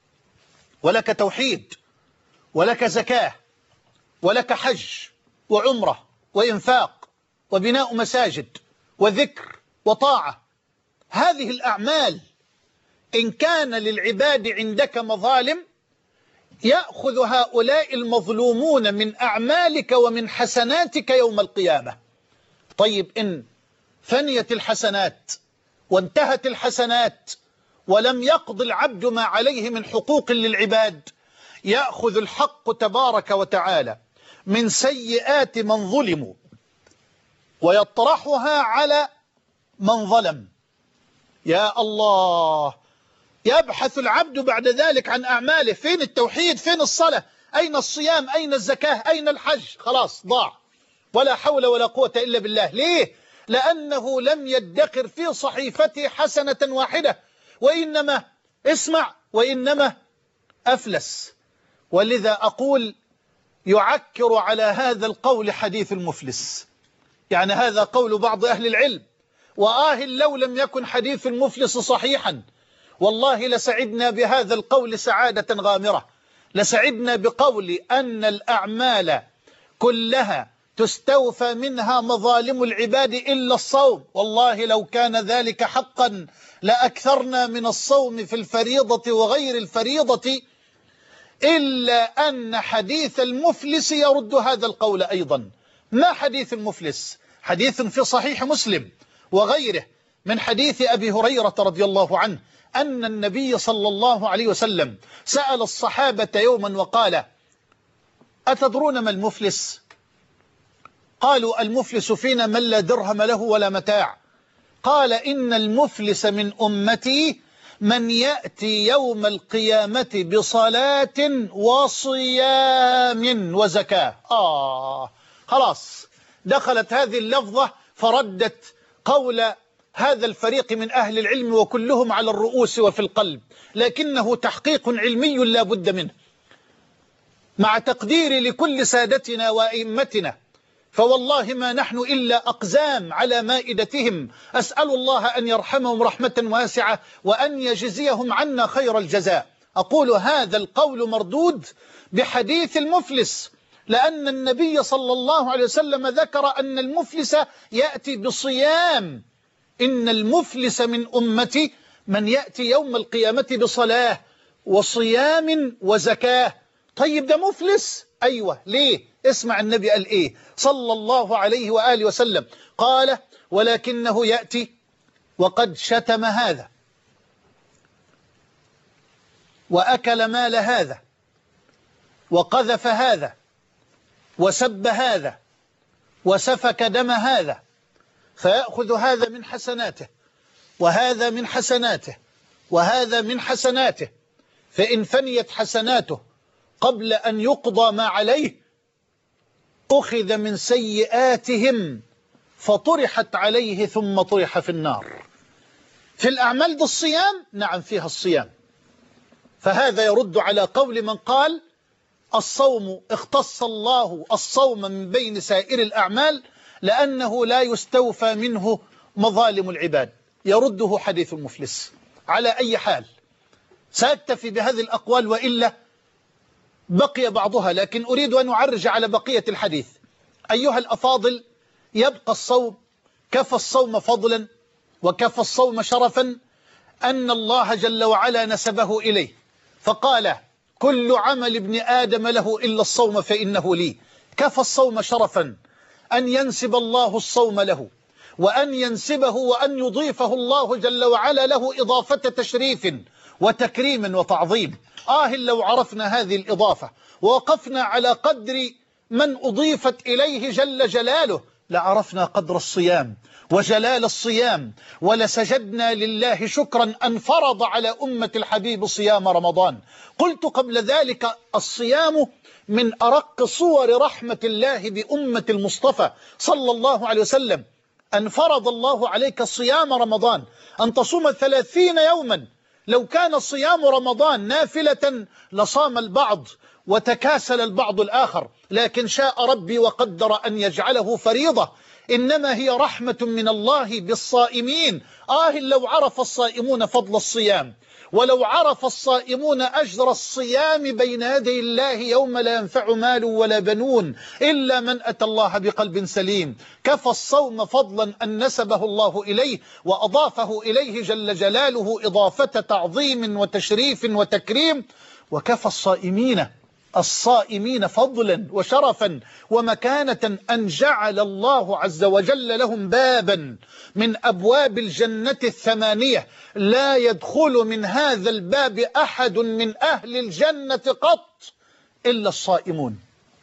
ولك توحيد ولك زكاة ولك حج وعمرة وإنفاق وبناء مساجد وذكر وطاعة. هذه الأعمال إن كان للعباد عندك مظالم يأخذ هؤلاء المظلومون من أعمالك ومن حسناتك يوم القيامة. طيب إن فنيت الحسنات وانتهت الحسنات ولم يقض العبد ما عليه من حقوق للعباد، يأخذ الحق تبارك وتعالى من سيئات من ظلموا ويطرحها على من ظلم. يا الله، يبحث العبد بعد ذلك عن أعماله، فين التوحيد، فين الصلاة، أين الصيام، أين الزكاة، أين الحج؟ خلاص ضاع، ولا حول ولا قوة إلا بالله. ليه؟ لأنه لم يدخر في صحيفته حسنة واحدة، وإنما اسمع وإنما أفلس. ولذا أقول يعكر على هذا القول حديث المفلس، يعني هذا قول بعض أهل العلم، وآه لو لم يكن حديث المفلس صحيحا والله لسعدنا بهذا القول سعادة غامرة، لسعدنا بقول أن الأعمال كلها تستوفى منها مظالم العباد إلا الصوم. والله لو كان ذلك حقا لأكثرنا من الصوم في الفريضة وغير الفريضة، إلا أن حديث المفلس يرد هذا القول أيضا. ما حديث المفلس؟ حديث في صحيح مسلم وغيره من حديث أبي هريرة رضي الله عنه أن النبي صلى الله عليه وسلم سأل الصحابة يوما وقال أتدرون ما المفلس؟ قالوا المفلس فينا من لا درهم له ولا متاع. قال إن المفلس من أمتي من يأتي يوم القيامة بصلاة وصيام وزكاة. آه خلاص دخلت هذه اللفظة فردت قول هذا الفريق من أهل العلم، وكلهم على الرؤوس وفي القلب، لكنه تحقيق علمي لا بد منه. مع تقديري لكل سادتنا وأئمتنا، فوالله ما نحن إلا أقزام على مائدتهم، أسأل الله أن يرحمهم رحمة واسعة وأن يجزيهم عنا خير الجزاء. أقول هذا القول مردود بحديث المفلس، لأن النبي صلى الله عليه وسلم ذكر أن المفلس يأتي بصيام. إن المفلس من أمتي من يأتي يوم القيامة بصلاة وصيام وزكاة. طيب ده مفلس؟ أيوة. ليه؟ اسمع النبي قال إيه صلى الله عليه وآله وسلم، قال ولكنه يأتي وقد شتم هذا وأكل مال هذا وقذف هذا وسب هذا وسفك دم هذا، فيأخذ هذا من حسناته وهذا من حسناته وهذا من حسناته، فإن فنيت حسناته قبل أن يقضى ما عليه أخذ من سيئاتهم فطرحت عليه ثم طرح في النار. في الأعمال ده الصيام؟ نعم فيها الصيام. فهذا يرد على قول من قال الصوم اختص الله الصوم من بين سائر الأعمال لأنه لا يستوفى منه مظالم العباد. يرده حديث المفلس. على أي حال سأكتفي بهذه الأقوال، وإلا بقي بعضها، لكن أريد أن أعرج على بقية الحديث. أيها الأفاضل، يبقى الصوم، كفى الصوم فضلا وكفى الصوم شرفا أن الله جل وعلا نسبه إليه فقال كل عمل ابن آدم له إلا الصوم فإنه لي. كفى الصوم شرفا أن ينسب الله الصوم له، وأن ينسبه وأن يضيفه الله جل وعلا له إضافة تشريف وتكريم وتعظيم. آه لو عرفنا هذه الإضافة ووقفنا على قدر من أضيفت إليه جل جلاله لعرفنا قدر الصيام وجلال الصيام، ولسجدنا لله شكرا أن فرض على أمة الحبيب صيام رمضان. قلت قبل ذلك الصيام من أرق صور رحمة الله بأمة المصطفى صلى الله عليه وسلم. أن فرض الله عليك صيام رمضان، أن تصوم ثلاثين يوما. لو كان صيام رمضان نافلة لصام البعض وتكاسل البعض الآخر، لكن شاء ربي وقدر أن يجعله فريضة. إنما هي رحمة من الله بالصائمين. آه لو عرف الصائمون فضل الصيام، ولو عرف الصائمون أجر الصيام بين يدي الله يوم لا ينفع مال ولا بنون إلا من أتى الله بقلب سليم. كفى الصوم فضلا أن نسبه الله إليه وأضافه إليه جل جلاله إضافة تعظيم وتشريف وتكريم. وكفى الصائمين الصائمين فضلا وشرفا ومكانة أن جعل الله عز وجل لهم بابا من أبواب الجنة الثمانية لا يدخل من هذا الباب أحد من أهل الجنة قط إلا الصائمون.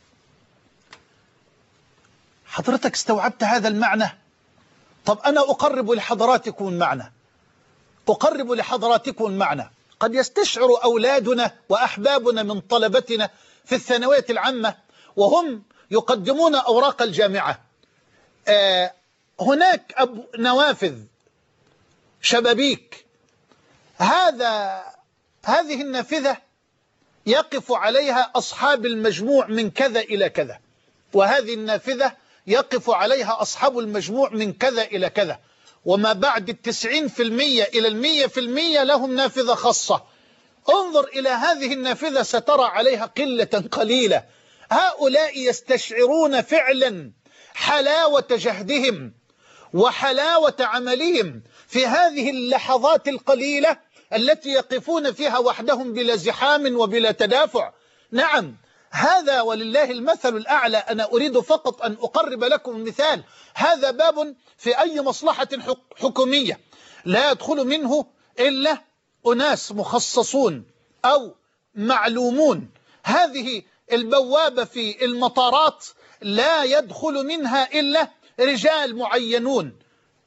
حضرتك استوعبت هذا المعنى؟ طب أنا أقرب لحضراتكم المعنى أقرب لحضراتكم المعنى قد يستشعر أولادنا وأحبابنا من طلبتنا في الثانوية العامة وهم يقدمون أوراق الجامعة، آه هناك أب نوافذ شبابيك، هذا هذه النافذة يقف عليها أصحاب المجموع من كذا إلى كذا، وهذه النافذة يقف عليها أصحاب المجموع من كذا إلى كذا، وما بعد التسعين في المية إلى المية في المية لهم نافذة خاصة. انظر إلى هذه النافذة سترى عليها قلة قليلة. هؤلاء يستشعرون فعلا حلاوة جهدهم وحلاوة عملهم في هذه اللحظات القليلة التي يقفون فيها وحدهم بلا زحام وبلا تدافع. نعم هذا ولله المثل الأعلى. أنا أريد فقط أن أقرب لكم المثال. هذا باب في أي مصلحة حكومية لا يدخل منه إلا أناس مخصصون أو معلومون. هذه البوابة في المطارات لا يدخل منها إلا رجال معينون.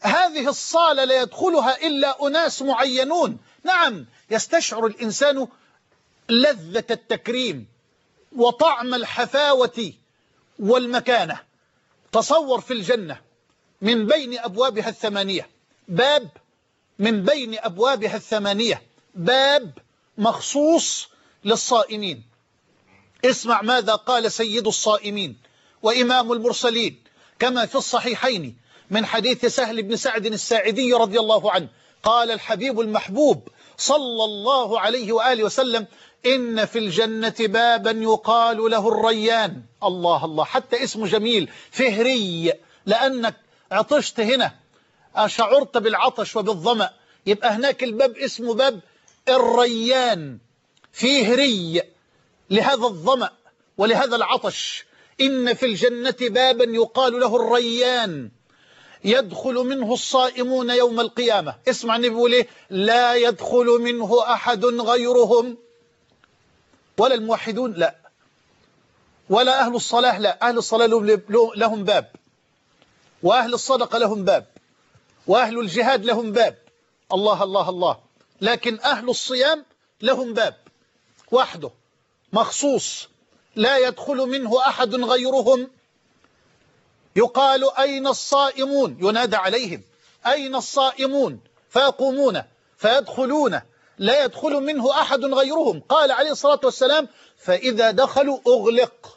هذه الصالة لا يدخلها إلا أناس معينون. نعم، يستشعر الإنسان لذة التكريم وطعم الحفاوة والمكانة. تصور في الجنة من بين أبوابها الثمانية باب، من بين أبوابها الثمانية باب مخصوص للصائمين. اسمع ماذا قال سيد الصائمين وإمام المرسلين كما في الصحيحين من حديث سهل بن سعد الساعدي رضي الله عنه. قال الحبيب المحبوب صلى الله عليه وآله وسلم: إن في الجنة بابا يقال له الريان. الله الله، حتى اسمه جميل، فهري، لأنك عطشت هنا، شعرت بالعطش وبالظمأ، يبقى هناك الباب اسمه باب الريان، فهري لهذا الظمأ ولهذا العطش. إن في الجنة بابا يقال له الريان يدخل منه الصائمون يوم القيامة. اسمع النبي بيقول ايه: لا يدخل منه أحد غيرهم، ولا الموحدون لا، ولا أهل الصلاة لا. أهل الصلاة لهم باب، وأهل الصدقة لهم باب، وأهل الجهاد لهم باب، الله الله الله. لكن أهل الصيام لهم باب وحده مخصوص لا يدخل منه أحد غيرهم. يقال: أين الصائمون؟ ينادى عليهم: أين الصائمون؟ فيقومون فيدخلون، لا يدخل منه أحد غيرهم. قال عليه الصلاة والسلام: فإذا دخلوا أغلق.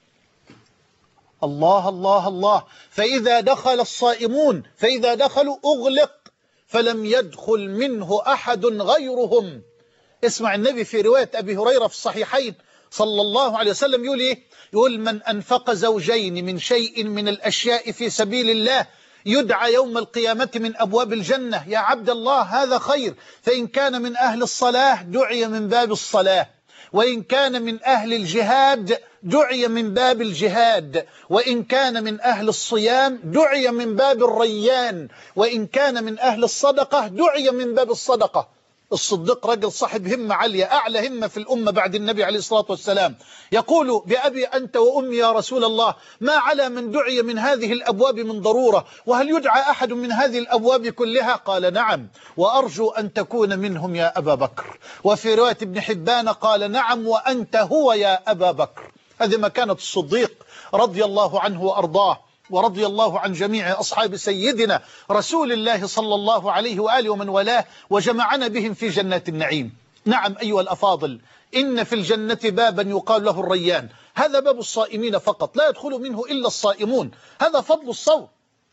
الله الله الله. فإذا دخل الصائمون، فإذا دخلوا أغلق، فلم يدخل منه أحد غيرهم. اسمع النبي في رواية أبي هريرة في الصحيحين صلى الله عليه وسلم يقول إيه؟ يقول: من أنفق زوجين من شيء من الأشياء في سبيل الله يدعى يوم القيامة من أبواب الجنة. يا عبد الله، هذا خير. فإن كان من أهل الصلاة دعي من باب الصلاة، وإن كان من أهل الجهاد دعي من باب الجهاد، وإن كان من أهل الصيام دعي من باب الريان، وإن كان من أهل الصدقة دعي من باب الصدقة. الصديق رجل صاحب همة عالية، أعلى همة في الأمة بعد النبي عليه الصلاة والسلام، يقول: بأبي أنت وأمي يا رسول الله، ما على من دعي من هذه الأبواب من ضرورة، وهل يدعى أحد من هذه الأبواب كلها؟ قال: نعم، وأرجو أن تكون منهم يا أبا بكر. وفي رواية ابن حبان قال: نعم، وأنت هو يا أبا بكر. هذه مكانة الصديق رضي الله عنه وأرضاه، ورضي الله عن جميع أصحاب سيدنا رسول الله صلى الله عليه وآله ومن والاه، وجمعنا بهم في جنات النعيم. نعم أيها الأفاضل، إن في الجنة بابا يقال له الريان. هذا باب الصائمين فقط، لا يدخل منه إلا الصائمون. هذا فضل الصوم،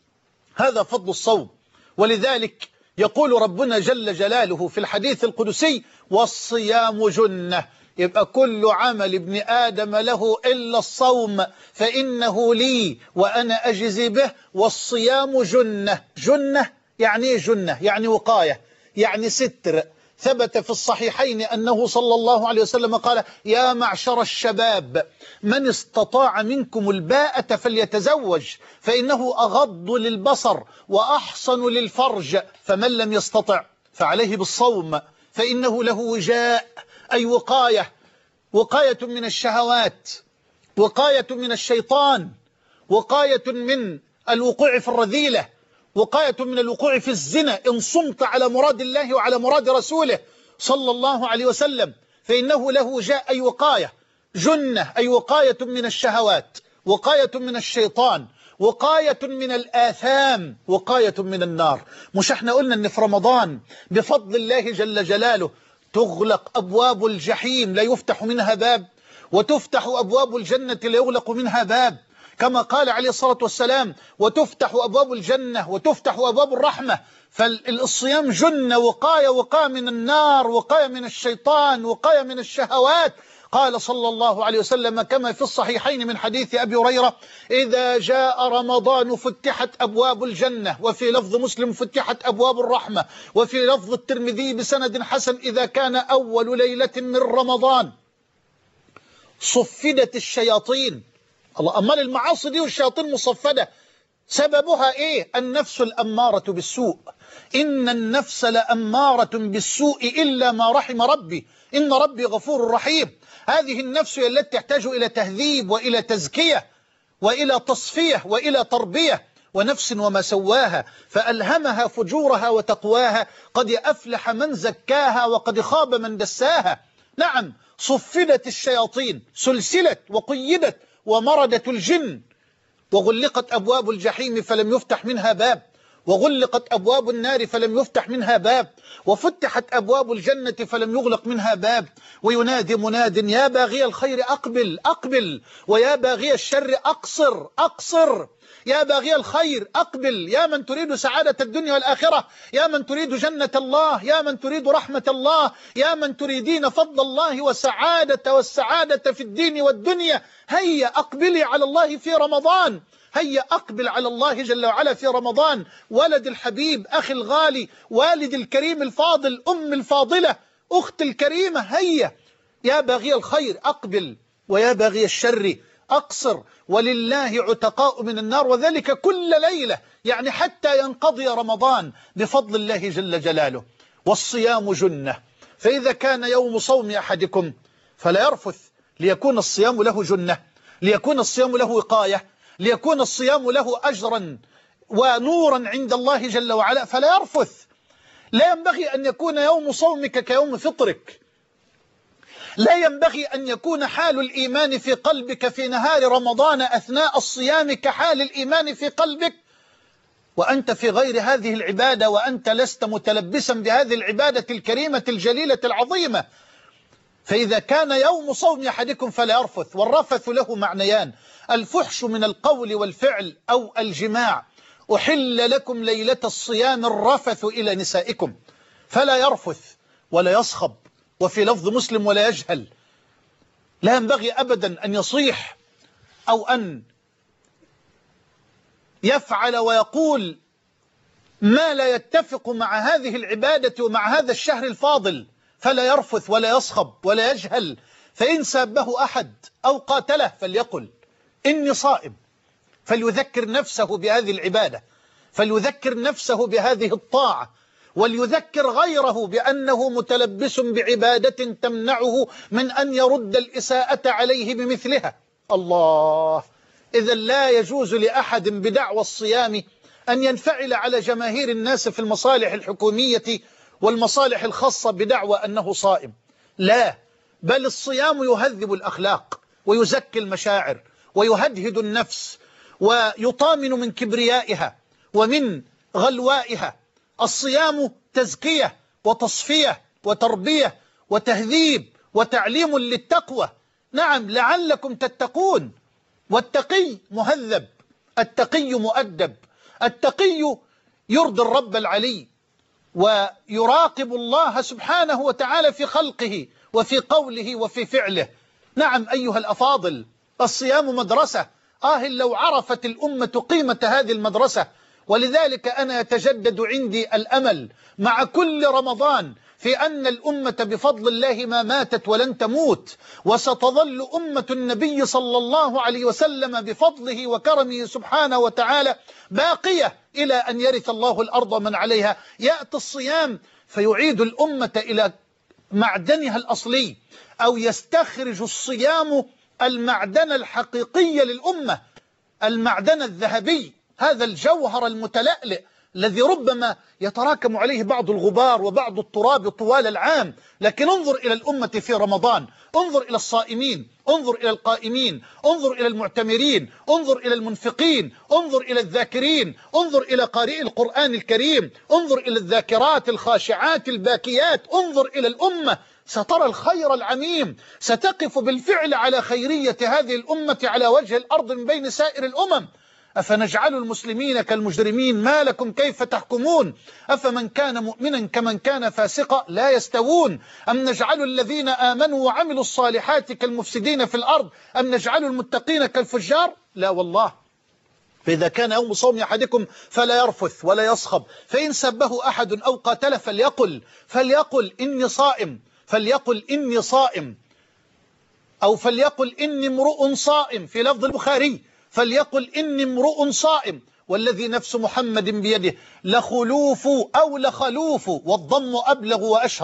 هذا فضل الصوم. ولذلك يقول ربنا جل جلاله في الحديث القدسي: والصيام جنة. يبقى كل عمل ابن آدم له إلا الصوم فإنه لي وأنا أجزي به، والصيام جنة. جنة يعني إيه؟ جنة يعني وقاية، يعني ستر. ثبت في الصحيحين أنه صلى الله عليه وسلم قال: يا معشر الشباب، من استطاع منكم الباءة فليتزوج، فإنه أغض للبصر وأحصن للفرج، فمن لم يستطع فعليه بالصوم فإنه له وجاء، أي وقاية، وقاية من الشهوات، وقاية من الشيطان، وقاية من الوقوع في الرذيلة، وقاية من الوقوع في الزنا إن صمت على مراد الله وعلى مراد رسوله صلى الله عليه وسلم، فإنه له وجاء، أي وقاية. جنة أي وقاية من الشهوات، وقاية من الشيطان، وقاية من الآثام، وقاية من النار. مش احنا قلنا ان في رمضان بفضل الله جل جلاله تغلق أبواب الجحيم لا يفتح منها باب، وتفتح أبواب الجنة لا يغلق منها باب، كما قال عليه الصلاة والسلام: وتفتح أبواب الجنة وتفتح أبواب الرحمة. فالصيام جنة، وقاية، وقاية من النار، وقاية من الشيطان، وقاية من الشهوات. قال صلى الله عليه وسلم كما في الصحيحين من حديث أبي هريرة: إذا جاء رمضان فتحت أبواب الجنة، وفي لفظ مسلم فتحت أبواب الرحمة، وفي لفظ الترمذي بسند حسن: إذا كان أول ليلة من رمضان صفدت الشياطين. الله، أمال المعاصي دي والشياطين مصفدة سببها إيه؟ النفس الأمارة بالسوء. إن النفس لأمارة بالسوء إلا ما رحم ربي، إن ربي غفور رحيم. هذه النفس التي تحتاج إلى تهذيب وإلى تزكية وإلى تصفية وإلى تربية، ونفس وما سواها فألهمها فجورها وتقواها، قد أفلح من زكاها وقد خاب من دساها. نعم، صفدت الشياطين، سلسلت وقيدت ومردت الجن، وغلقت أبواب الجحيم فلم يفتح منها باب، وغلقت أبواب النار فلم يفتح منها باب، وفتحت أبواب الجنة فلم يغلق منها باب. وينادي مناد يا باغي الخير أقبل أقبل، ويا باغي الشر أقصر أقصر. يا باغي الخير أقبل، يا من تريد سعادة الدنيا والآخرة، يا من تريد جنة الله، يا من تريد رحمة الله، يا من تريدين فضل الله وسعادة والسعادة في الدين والدنيا، هيا أقبلي على الله في رمضان، هيا أقبل على الله جل وعلا في رمضان. ولد الحبيب، أخي الغالي، والد الكريم الفاضل، أم الفاضلة، أخت الكريمة، هيا يا باغي الخير أقبل، ويا باغي الشر أقصر. ولله عتقاء من النار، وذلك كل ليلة، يعني حتى ينقضي رمضان بفضل الله جل جلاله. والصيام جنة، فإذا كان يوم صوم أحدكم فلا يرفث، ليكون الصيام له جنة، ليكون الصيام له وقاية، ليكون الصيام له أجرا ونورا عند الله جل وعلا، فلا يرفث. لا ينبغي أن يكون يوم صومك كيوم فطرك، لا ينبغي أن يكون حال الإيمان في قلبك في نهار رمضان أثناء الصيام كحال الإيمان في قلبك وأنت في غير هذه العبادة، وأنت لست متلبسا بهذه العبادة الكريمة الجليلة العظيمة. فإذا كان يوم صوم أحدكم فلا يرفث. والرفث له معنيان: الفحش من القول والفعل أو الجماع. أحل لكم ليلة الصيام الرفث إلى نسائكم، فلا يرفث ولا يصخب، وفي لفظ مسلم ولا يجهل. لا ينبغي أبدا أن يصيح أو أن يفعل ويقول ما لا يتفق مع هذه العبادة ومع هذا الشهر الفاضل، فلا يرفث ولا يصخب ولا يجهل. فإن سابه أحد أو قاتله فليقل إني صائم، فليذكر نفسه بهذه العبادة، فليذكر نفسه بهذه الطاعة، وليذكر غيره بأنه متلبس بعبادة تمنعه من أن يرد الإساءة عليه بمثلها. الله، إذا لا يجوز لأحد بدعوى الصيام أن ينفعل على جماهير الناس في المصالح الحكومية والمصالح الخاصة بدعوى أنه صائم. لا، بل الصيام يهذب الأخلاق ويزكي المشاعر ويهدهد النفس ويطامن من كبريائها ومن غلوائها. الصيام تزكية وتصفية وتربية وتهذيب وتعليم للتقوى. نعم، لعلكم تتقون. والتقي مهذب، التقي مؤدب، التقي يرضي الرب العلي ويراقب الله سبحانه وتعالى في خلقه وفي قوله وفي فعله. نعم أيها الأفاضل، الصيام مدرسة. آه لو عرفت الأمة قيمة هذه المدرسة. ولذلك أنا يتجدد عندي الأمل مع كل رمضان في أن الأمة بفضل الله ما ماتت ولن تموت، وستظل أمة النبي صلى الله عليه وسلم بفضله وكرمه سبحانه وتعالى باقية إلى أن يرث الله الأرض من عليها. يأتي الصيام فيعيد الأمة إلى معدنها الأصلي، أو يستخرج الصيام المعدن الحقيقي للأمة، المعدن الذهبي، هذا الجوهر المتلألئ الذي ربما يتراكم عليه بعض الغبار وبعض التراب طوال العام. لكن انظر إلى الأمة في رمضان، انظر إلى الصائمين، انظر إلى القائمين، انظر إلى المعتمرين، انظر إلى المنفقين، انظر إلى الذاكرين، انظر إلى قارئي القرآن الكريم، انظر إلى الذاكرات الخاشعات الباكيات، انظر إلى الأمة، سترى الخير العميم، ستقف بالفعل على خيرية هذه الأمة على وجه الأرض من بين سائر الأمم. أفنجعل المسلمين كالمجرمين ما لكم كيف تحكمون أفمن كان مؤمنا كمن كان فاسقا لا يستوون أم نجعل الذين آمنوا وعملوا الصالحات كالمفسدين في الأرض أم نجعل المتقين كالفجار. لا والله. فإذا كان يوم صوم أحدكم فلا يرفث ولا يصخب، فإن سبه أحد أو قاتل فليقل فليقل إني صائم، فليقل إني صائم، أو فليقل إني امرؤ صائم. في لفظ البخاري فليقل إني امرؤ صائم، والذي نفس محمد بيده لخلوف أو لخلوف، والضم أبلغ وأشهر،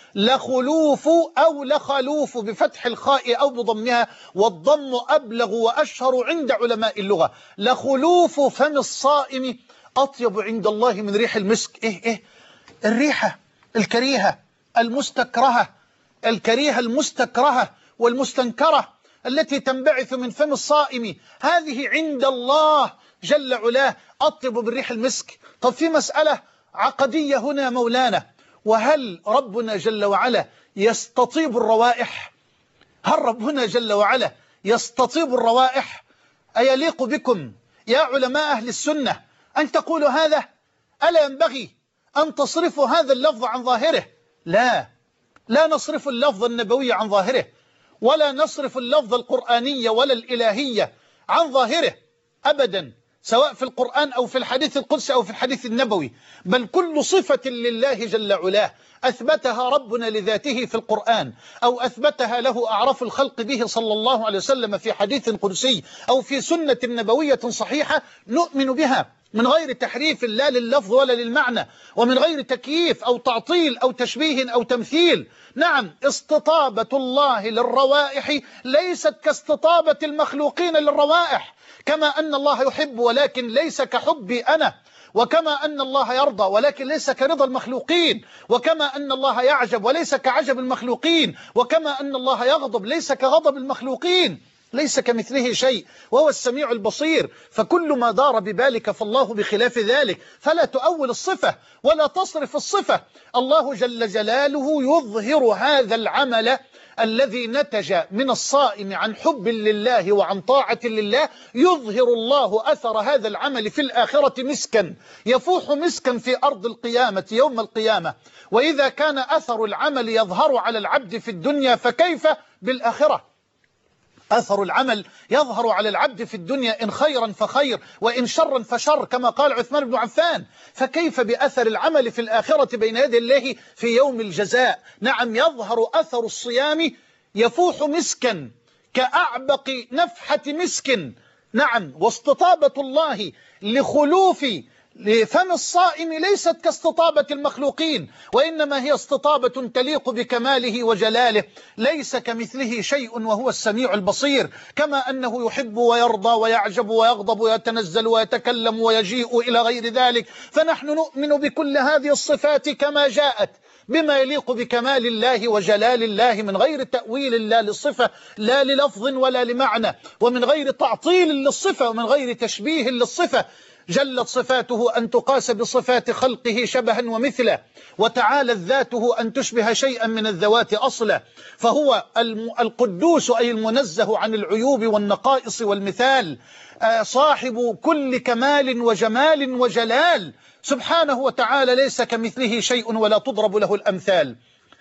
لخلوف أو لخلوف بفتح الخاء أو بضمها، والضم أبلغ وأشهر عند علماء اللغة. لخلوف فم الصائم أطيب عند الله من ريح المسك. إيه إيه الريحة الكريهة المستكرهة، الكريهة المستكرهة والمستنكرة التي تنبعث من فم الصائم، هذه عند الله جل علاه أطيب من ريح المسك. طب في مسألة عقدية هنا مولانا، وهل ربنا جل وعلا يستطيب الروائح؟ هل ربنا جل وعلا يستطيب الروائح؟ أيليق بكم يا علماء أهل السنة أن تقولوا هذا؟ ألا ينبغي أن تصرفوا هذا اللفظ عن ظاهره؟ لا، لا نصرف اللفظ النبوي عن ظاهره، ولا نصرف اللفظ القرآني ولا الإلهية عن ظاهره أبدا، سواء في القرآن أو في الحديث القدسي أو في الحديث النبوي. بل كل صفة لله جل علاه أثبتها ربنا لذاته في القرآن، أو أثبتها له أعرف الخلق به صلى الله عليه وسلم في حديث قدسي أو في سنة نبوية صحيحة، نؤمن بها من غير تحريف لا لللفظ ولا للمعنى، ومن غير تكييف أو تعطيل أو تشبيه أو تمثيل. نعم، استطابة الله للروائح ليست كاستطابة المخلوقين للروائح، كما أن الله يحب ولكن ليس كحبي أنا، وكما أن الله يرضى ولكن ليس كرضا المخلوقين، وكما أن الله يعجب وليس كعجب المخلوقين، وكما أن الله يغضب ليس كغضب المخلوقين. ليس كمثله شيء وهو السميع البصير. فكل ما دار ببالك فالله بخلاف ذلك، فلا تؤول الصفة ولا تصرف الصفة. الله جل جلاله يظهر هذا العمل الذي نتج من الصائم عن حب لله وعن طاعة لله، يظهر الله أثر هذا العمل في الآخرة مسكا، يفوح مسكا في أرض القيامة يوم القيامة. وإذا كان أثر العمل يظهر على العبد في الدنيا فكيف بالآخرة؟ أثر العمل يظهر على العبد في الدنيا إن خيرا فخير وإن شرا فشر، كما قال عثمان بن عفان. فكيف بأثر العمل في الآخرة بين يدي الله في يوم الجزاء؟ نعم، يظهر أثر الصيام يفوح مسكا كأعبق نفحة مسك. نعم، واستطابة الله لخلوف لفم الصائم ليست كاستطابة المخلوقين، وإنما هي استطابة تليق بكماله وجلاله، ليس كمثله شيء وهو السميع البصير. كما أنه يحب ويرضى ويعجب ويغضب ويتنزل ويتكلم ويجيء إلى غير ذلك، فنحن نؤمن بكل هذه الصفات كما جاءت بما يليق بكمال الله وجلال الله، من غير تأويل لا للصفة لا للفظ ولا لمعنى، ومن غير تعطيل للصفة ومن غير تشبيه للصفة. جلت صفاته أن تقاس بصفات خلقه شبها ومثلا، وتعالت ذاته أن تشبه شيئا من الذوات أصلا، فهو القدوس أي المنزه عن العيوب والنقائص والمثال، صاحب كل كمال وجمال وجلال سبحانه وتعالى، ليس كمثله شيء ولا تضرب له الأمثال.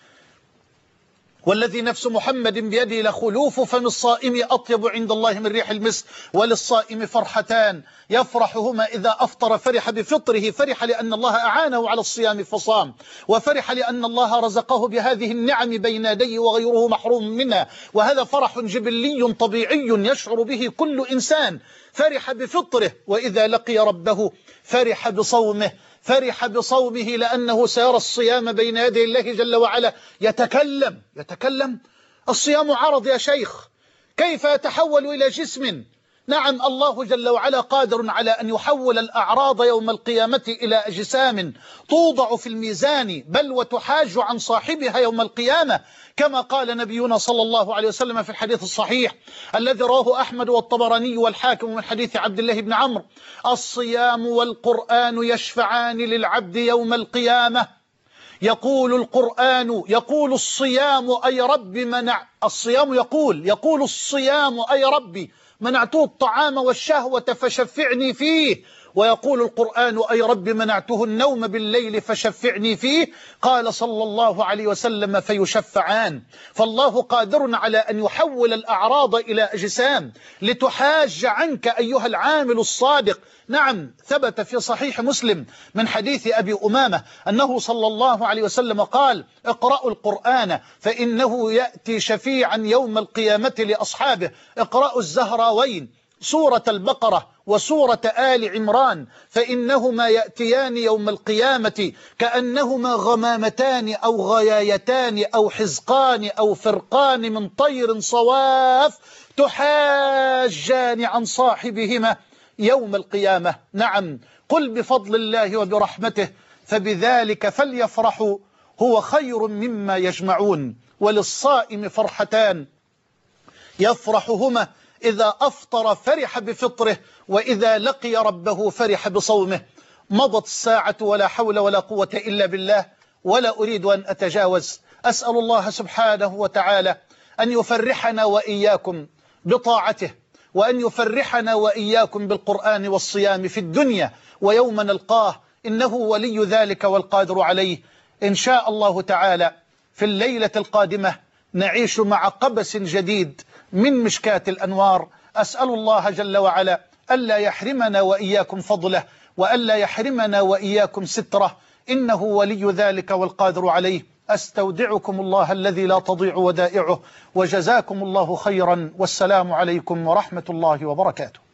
والذي نفس محمد بيده لخلوف فم الصائم أطيب عند الله من ريح المسك. وللصائم فرحتان يفرحهما إذا أفطر، فرح بفطره، فرح لأن الله أعانه على الصيام فصام، وفرح لأن الله رزقه بهذه النعم بين يديه وغيره محروم منها، وهذا فرح جبلي طبيعي يشعر به كل إنسان. فرح بفطره، وإذا لقي ربه فرح بصومه، فرح بصومه لأنه سيرى الصيام بين يدي الله جل وعلا يتكلم يتكلم الصيام عرض يا شيخ، كيف يتحول إلى جسم؟ نعم، الله جل وعلا قادر على أن يحول الأعراض يوم القيامة إلى أجسام توضع في الميزان، بل وتحاج عن صاحبها يوم القيامة، كما قال نبينا صلى الله عليه وسلم في الحديث الصحيح الذي رواه أحمد والطبراني والحاكم من حديث عبد الله بن عمرو: الصيام والقرآن يشفعان للعبد يوم القيامة. يقول القرآن، يقول الصيام أي رب منع الصيام يقول يقول الصيام أي ربي منعته الطعام والشهوة فشفعني فيه، ويقول القرآن أي رب منعته النوم بالليل فشفعني فيه. قال صلى الله عليه وسلم: فيشفعان. فالله قادر على أن يحول الأعراض إلى أجسام لتحاج عنك أيها العامل الصادق. نعم، ثبت في صحيح مسلم من حديث أبي أمامة أنه صلى الله عليه وسلم قال: اقرأوا القرآن فإنه يأتي شفيعا يوم القيامة لأصحابه. اقرأوا الزهراوين سورة البقرة وسورة آل عمران، فإنهما يأتيان يوم القيامة كأنهما غمامتان أو غيايتان أو حزقان أو فرقان من طير صواف تحاجان عن صاحبهما يوم القيامة. نعم، قل بفضل الله وبرحمته فبذلك فليفرحوا هو خير مما يجمعون. وللصائم فرحتان يفرحهما إذا أفطر فرح بفطره، وإذا لقي ربه فرح بصومه. مضت الساعة ولا حول ولا قوة إلا بالله، ولا أريد أن أتجاوز. أسأل الله سبحانه وتعالى أن يفرحنا وإياكم بطاعته، وأن يفرحنا وإياكم بالقرآن والصيام في الدنيا ويوم نلقاه، إنه ولي ذلك والقادر عليه. إن شاء الله تعالى في الليلة القادمة نعيش مع قبس جديد من مشكاة الأنوار. أسأل الله جل وعلا ألا يحرمنا وإياكم فضله، وألا يحرمنا وإياكم ستره، إنه ولي ذلك والقادر عليه. أستودعكم الله الذي لا تضيع ودائعه، وجزاكم الله خيرا، والسلام عليكم ورحمة الله وبركاته.